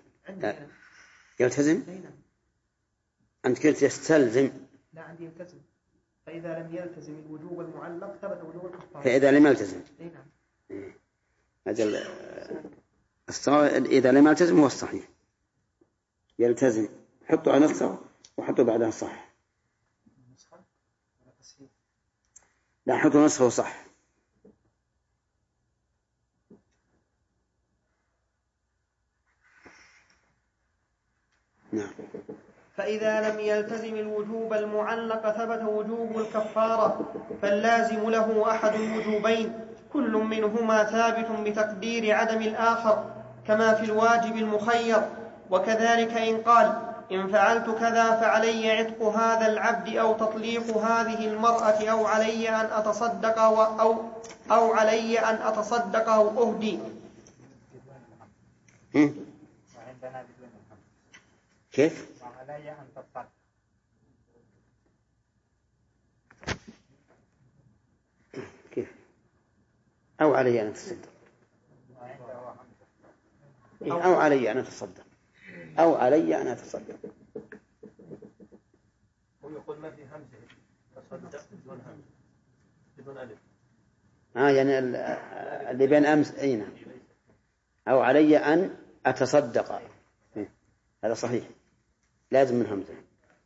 يلتزم. أنت قلت يستلزم. لا عندي يلتزم. فإذا لم يلتزم الوجوب المعلق ثبت وجوب الكفارة. فإذا لم يلتزم. نعم. أجل إذا لم يلتزم هو الصحيح. يلتزم حطوا على نصه وحطوا بعدها صح. لا حطوا نصه صح. نعم. فإذا لم يلتزم الوجوب المعلق ثبت وجوب الكفارة، فاللازم له أحد الوجوبين كل منهما ثابت بتقدير عدم الآخر، كما في الواجب المخير. وكذلك إن قال إن فعلت كذا فعلي عتق هذا العبد أو تطليق هذه المرأة أو علي أن أتصدق أو علي أن أتصدق أو أهدي. كيف؟ وعلي أن تصدق. كيف؟ أو علي أن أتصدق. أو علي أن أتصدق. أو علي أن أتصدق. ويقول ما في همزة تصدق بدون همزة بدون ألف. يعني اللي بين أمس أين؟ أو علي أن أتصدق. هذا صحيح لازم من همزة.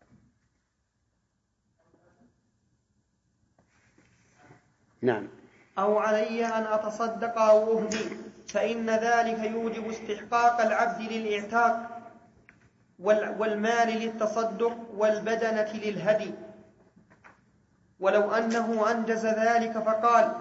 نعم. أو علي أن أتصدق أو أهدي، فإن ذلك يوجب استحقاق العبد للإعتاق والمال للتصدق والبدنة للهدي. ولو أنه أنجز ذلك فقال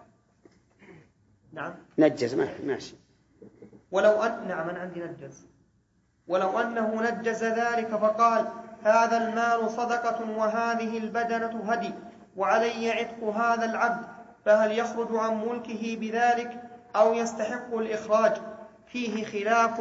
نعم نجز ماشي. نعم أنا عندي نجز. ولو أنه نجز ذلك فقال هذا المال صدقة وهذه البدنة هدي وعلي عتق هذا العبد، فهل يخرج عن ملكه بذلك أو يستحق الإخراج؟ فيه خلاف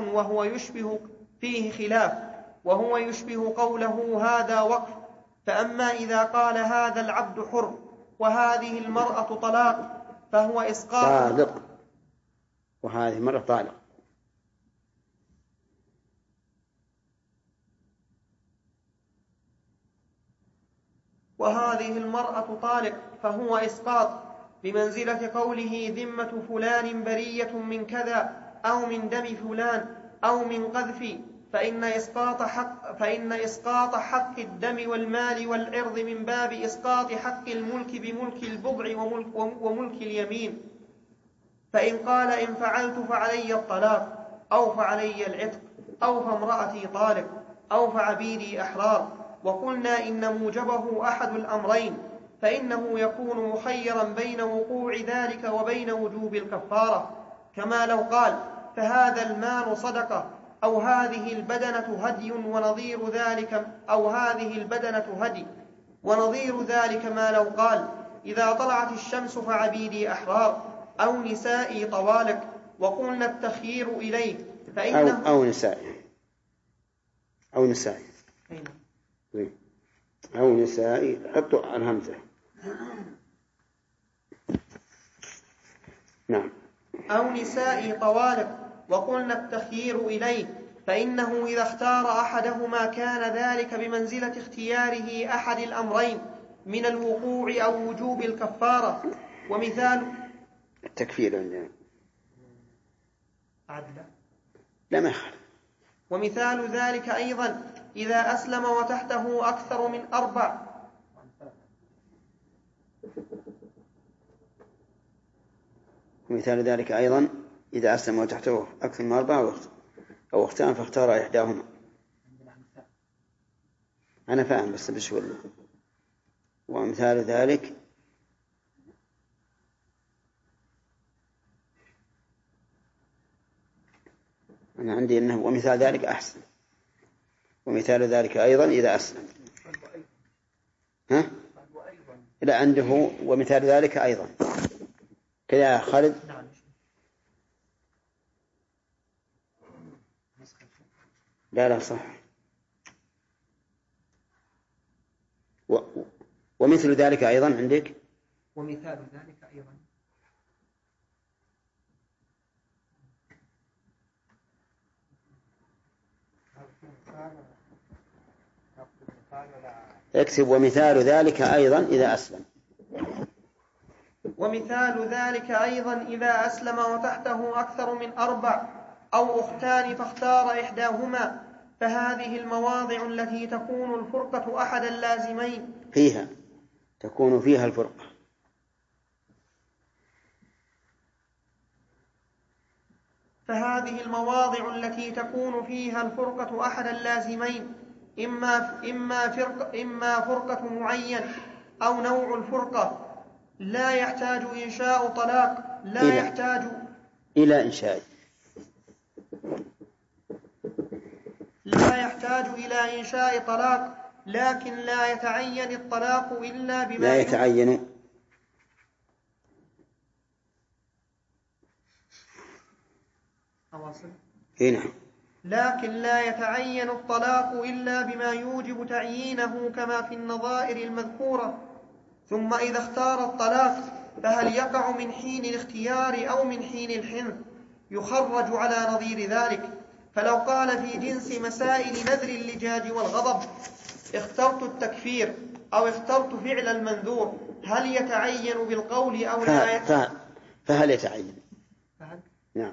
وهو يشبه قوله هذا وقف. فأما إذا قال هذا العبد حر وهذه المرأة طلاق فهو إسقاط طالق وهذه المرأة طالق. وهذه المرأة طالق فهو إسقاط بمنزلة قوله ذمة فلان برية من كذا أو من دم فلان أو من قذف، فإن إسقاط حق الدم والمال والعرض من باب إسقاط حق الملك بملك البضع وملك اليمين. فإن قال إن فعلت فعلي الطلاق أو فعلي العتق أو فامرأتي طالق أو فعبيدي أحرار، وقلنا إن موجبه أحد الأمرين، فإنه يكون مخيرا بين وقوع ذلك وبين وجوب الكفارة. كما لو قال فهذا المال صدقة أو هذه البدنة هدي ونظير ذلك أو هذه البدنة هدي، ونظير ذلك ما لو قال إذا طلعت الشمس فعبيدي أحرار أو نسائي طوالق. وقلنا التخيير إليه فإنه أو نسائي أو نسائي حطوا الهمزة. نعم. أو نسائي طوالق. وقلنا التخيير إليه فإنه إذا اختار أحدهما كان ذلك بمنزلة اختياره أحد الأمرين من الوقوع أو وجوب الكفارة. ومثال التكفير عندنا عدل. لا ما يخالف. ومثال ذلك أيضا إذا أسلم وتحته أكثر من 4. ومثال ذلك أيضا إذا أسلم وتحته أكثر من 4 أو اختان فاختار إحداهما. أنا فاهم بس بشغل. ومثال ذلك أنا عندي أنه ومثال ذلك أحسن. ومثال ذلك أيضا إذا أسلم. ها؟ لا عنده ومثال ذلك أيضا كذا يا خالد. لا صح. ومثل ذلك أيضا عندك. ومثال ذلك أيضا اكتب ومثال ذلك أيضا إذا أسلم. ومثال ذلك أيضا إذا أسلم وتحته أكثر من 4 أو أختان فاختار إحداهما، فهذه المواضع التي تكون الفرقة أحد اللازمين فيها تكون فيها الفرقة. فهذه المواضع التي تكون فيها الفرقة أحد اللازمين، إما فرقة معين أو نوع الفرقة لا يحتاج إنشاء طلاق لا يحتاج إلى إنشاء طلاق، لكن لا يتعين الطلاق إلا بما لا يتعين هنا. لكن لا يتعين الطلاق إلا بما يوجب تعيينه كما في النظائر المذكورة. ثم إذا اختار الطلاق فهل يقع من حين الاختيار أو من حين الحنث؟ يخرج على نظير ذلك. فلو قال في جنس مسائل نذر اللجاج والغضب اخترت التكفير أو اخترت فعل المنذور، هل يتعين بالقول أو لا يتعين؟ فهل يتعين؟ نعم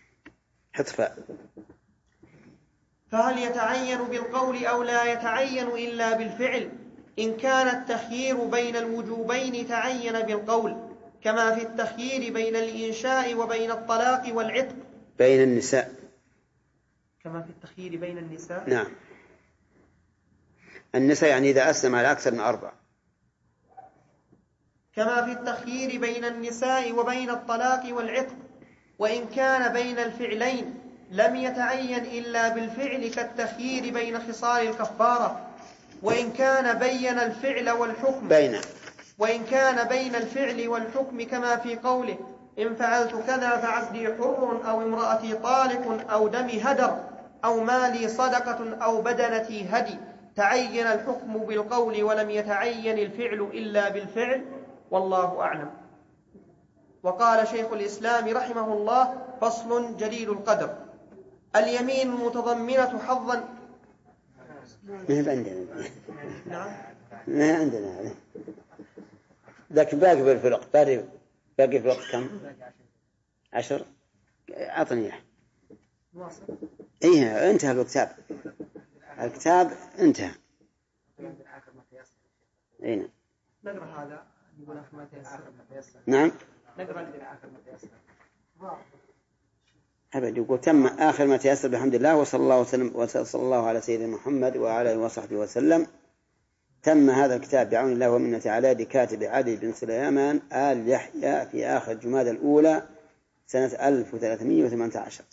فهل يتعين بالقول أو لا يتعين إلا بالفعل؟ إن كان التخيير بين الوجوبين تعين بالقول، كما في التخيير بين الإنشاء وبين الطلاق والعتق. بين النساء، كما في التخيير بين النساء. نعم، النساء يعني إذا أسلم على أكثر من 4. كما في التخيير بين النساء وبين الطلاق والعتق. وإن كان بين الفعلين لم يتعين إلا بالفعل كالتخيير بين خصال الكفارة. وإن كان بين الفعل والحكم كما في قوله إن فعلت كذا فعبدي حر أو امرأتي طالق أو دمي هدر أو مالي صدقة أو بدنتي هدي، تعين الحكم بالقول ولم يتعين الفعل إلا بالفعل، والله أعلم. وقال شيخ الإسلام رحمه الله: فصل جليل القدر. اليمين المتضمنة حظا. ما عندنا هذا. لكن باقي بالفرق، باقي في الوقت كم؟ 10. أعطني إياه. إيه انتهى الكتاب انتهى. أين؟ نقرأ هذا يقول آخر ما تيسر. نعم. نقرأ آخر ما تيسر. أبد يقول تم آخر ما تيسر بحمد الله، وصلى الله على سيدنا محمد وعلى آله وصحبه وسلم. تم هذا الكتاب بعون الله ومنته على يد كاتب عادل بن سليمان آل يحيى في آخر جمادى الأولى سنة 1318.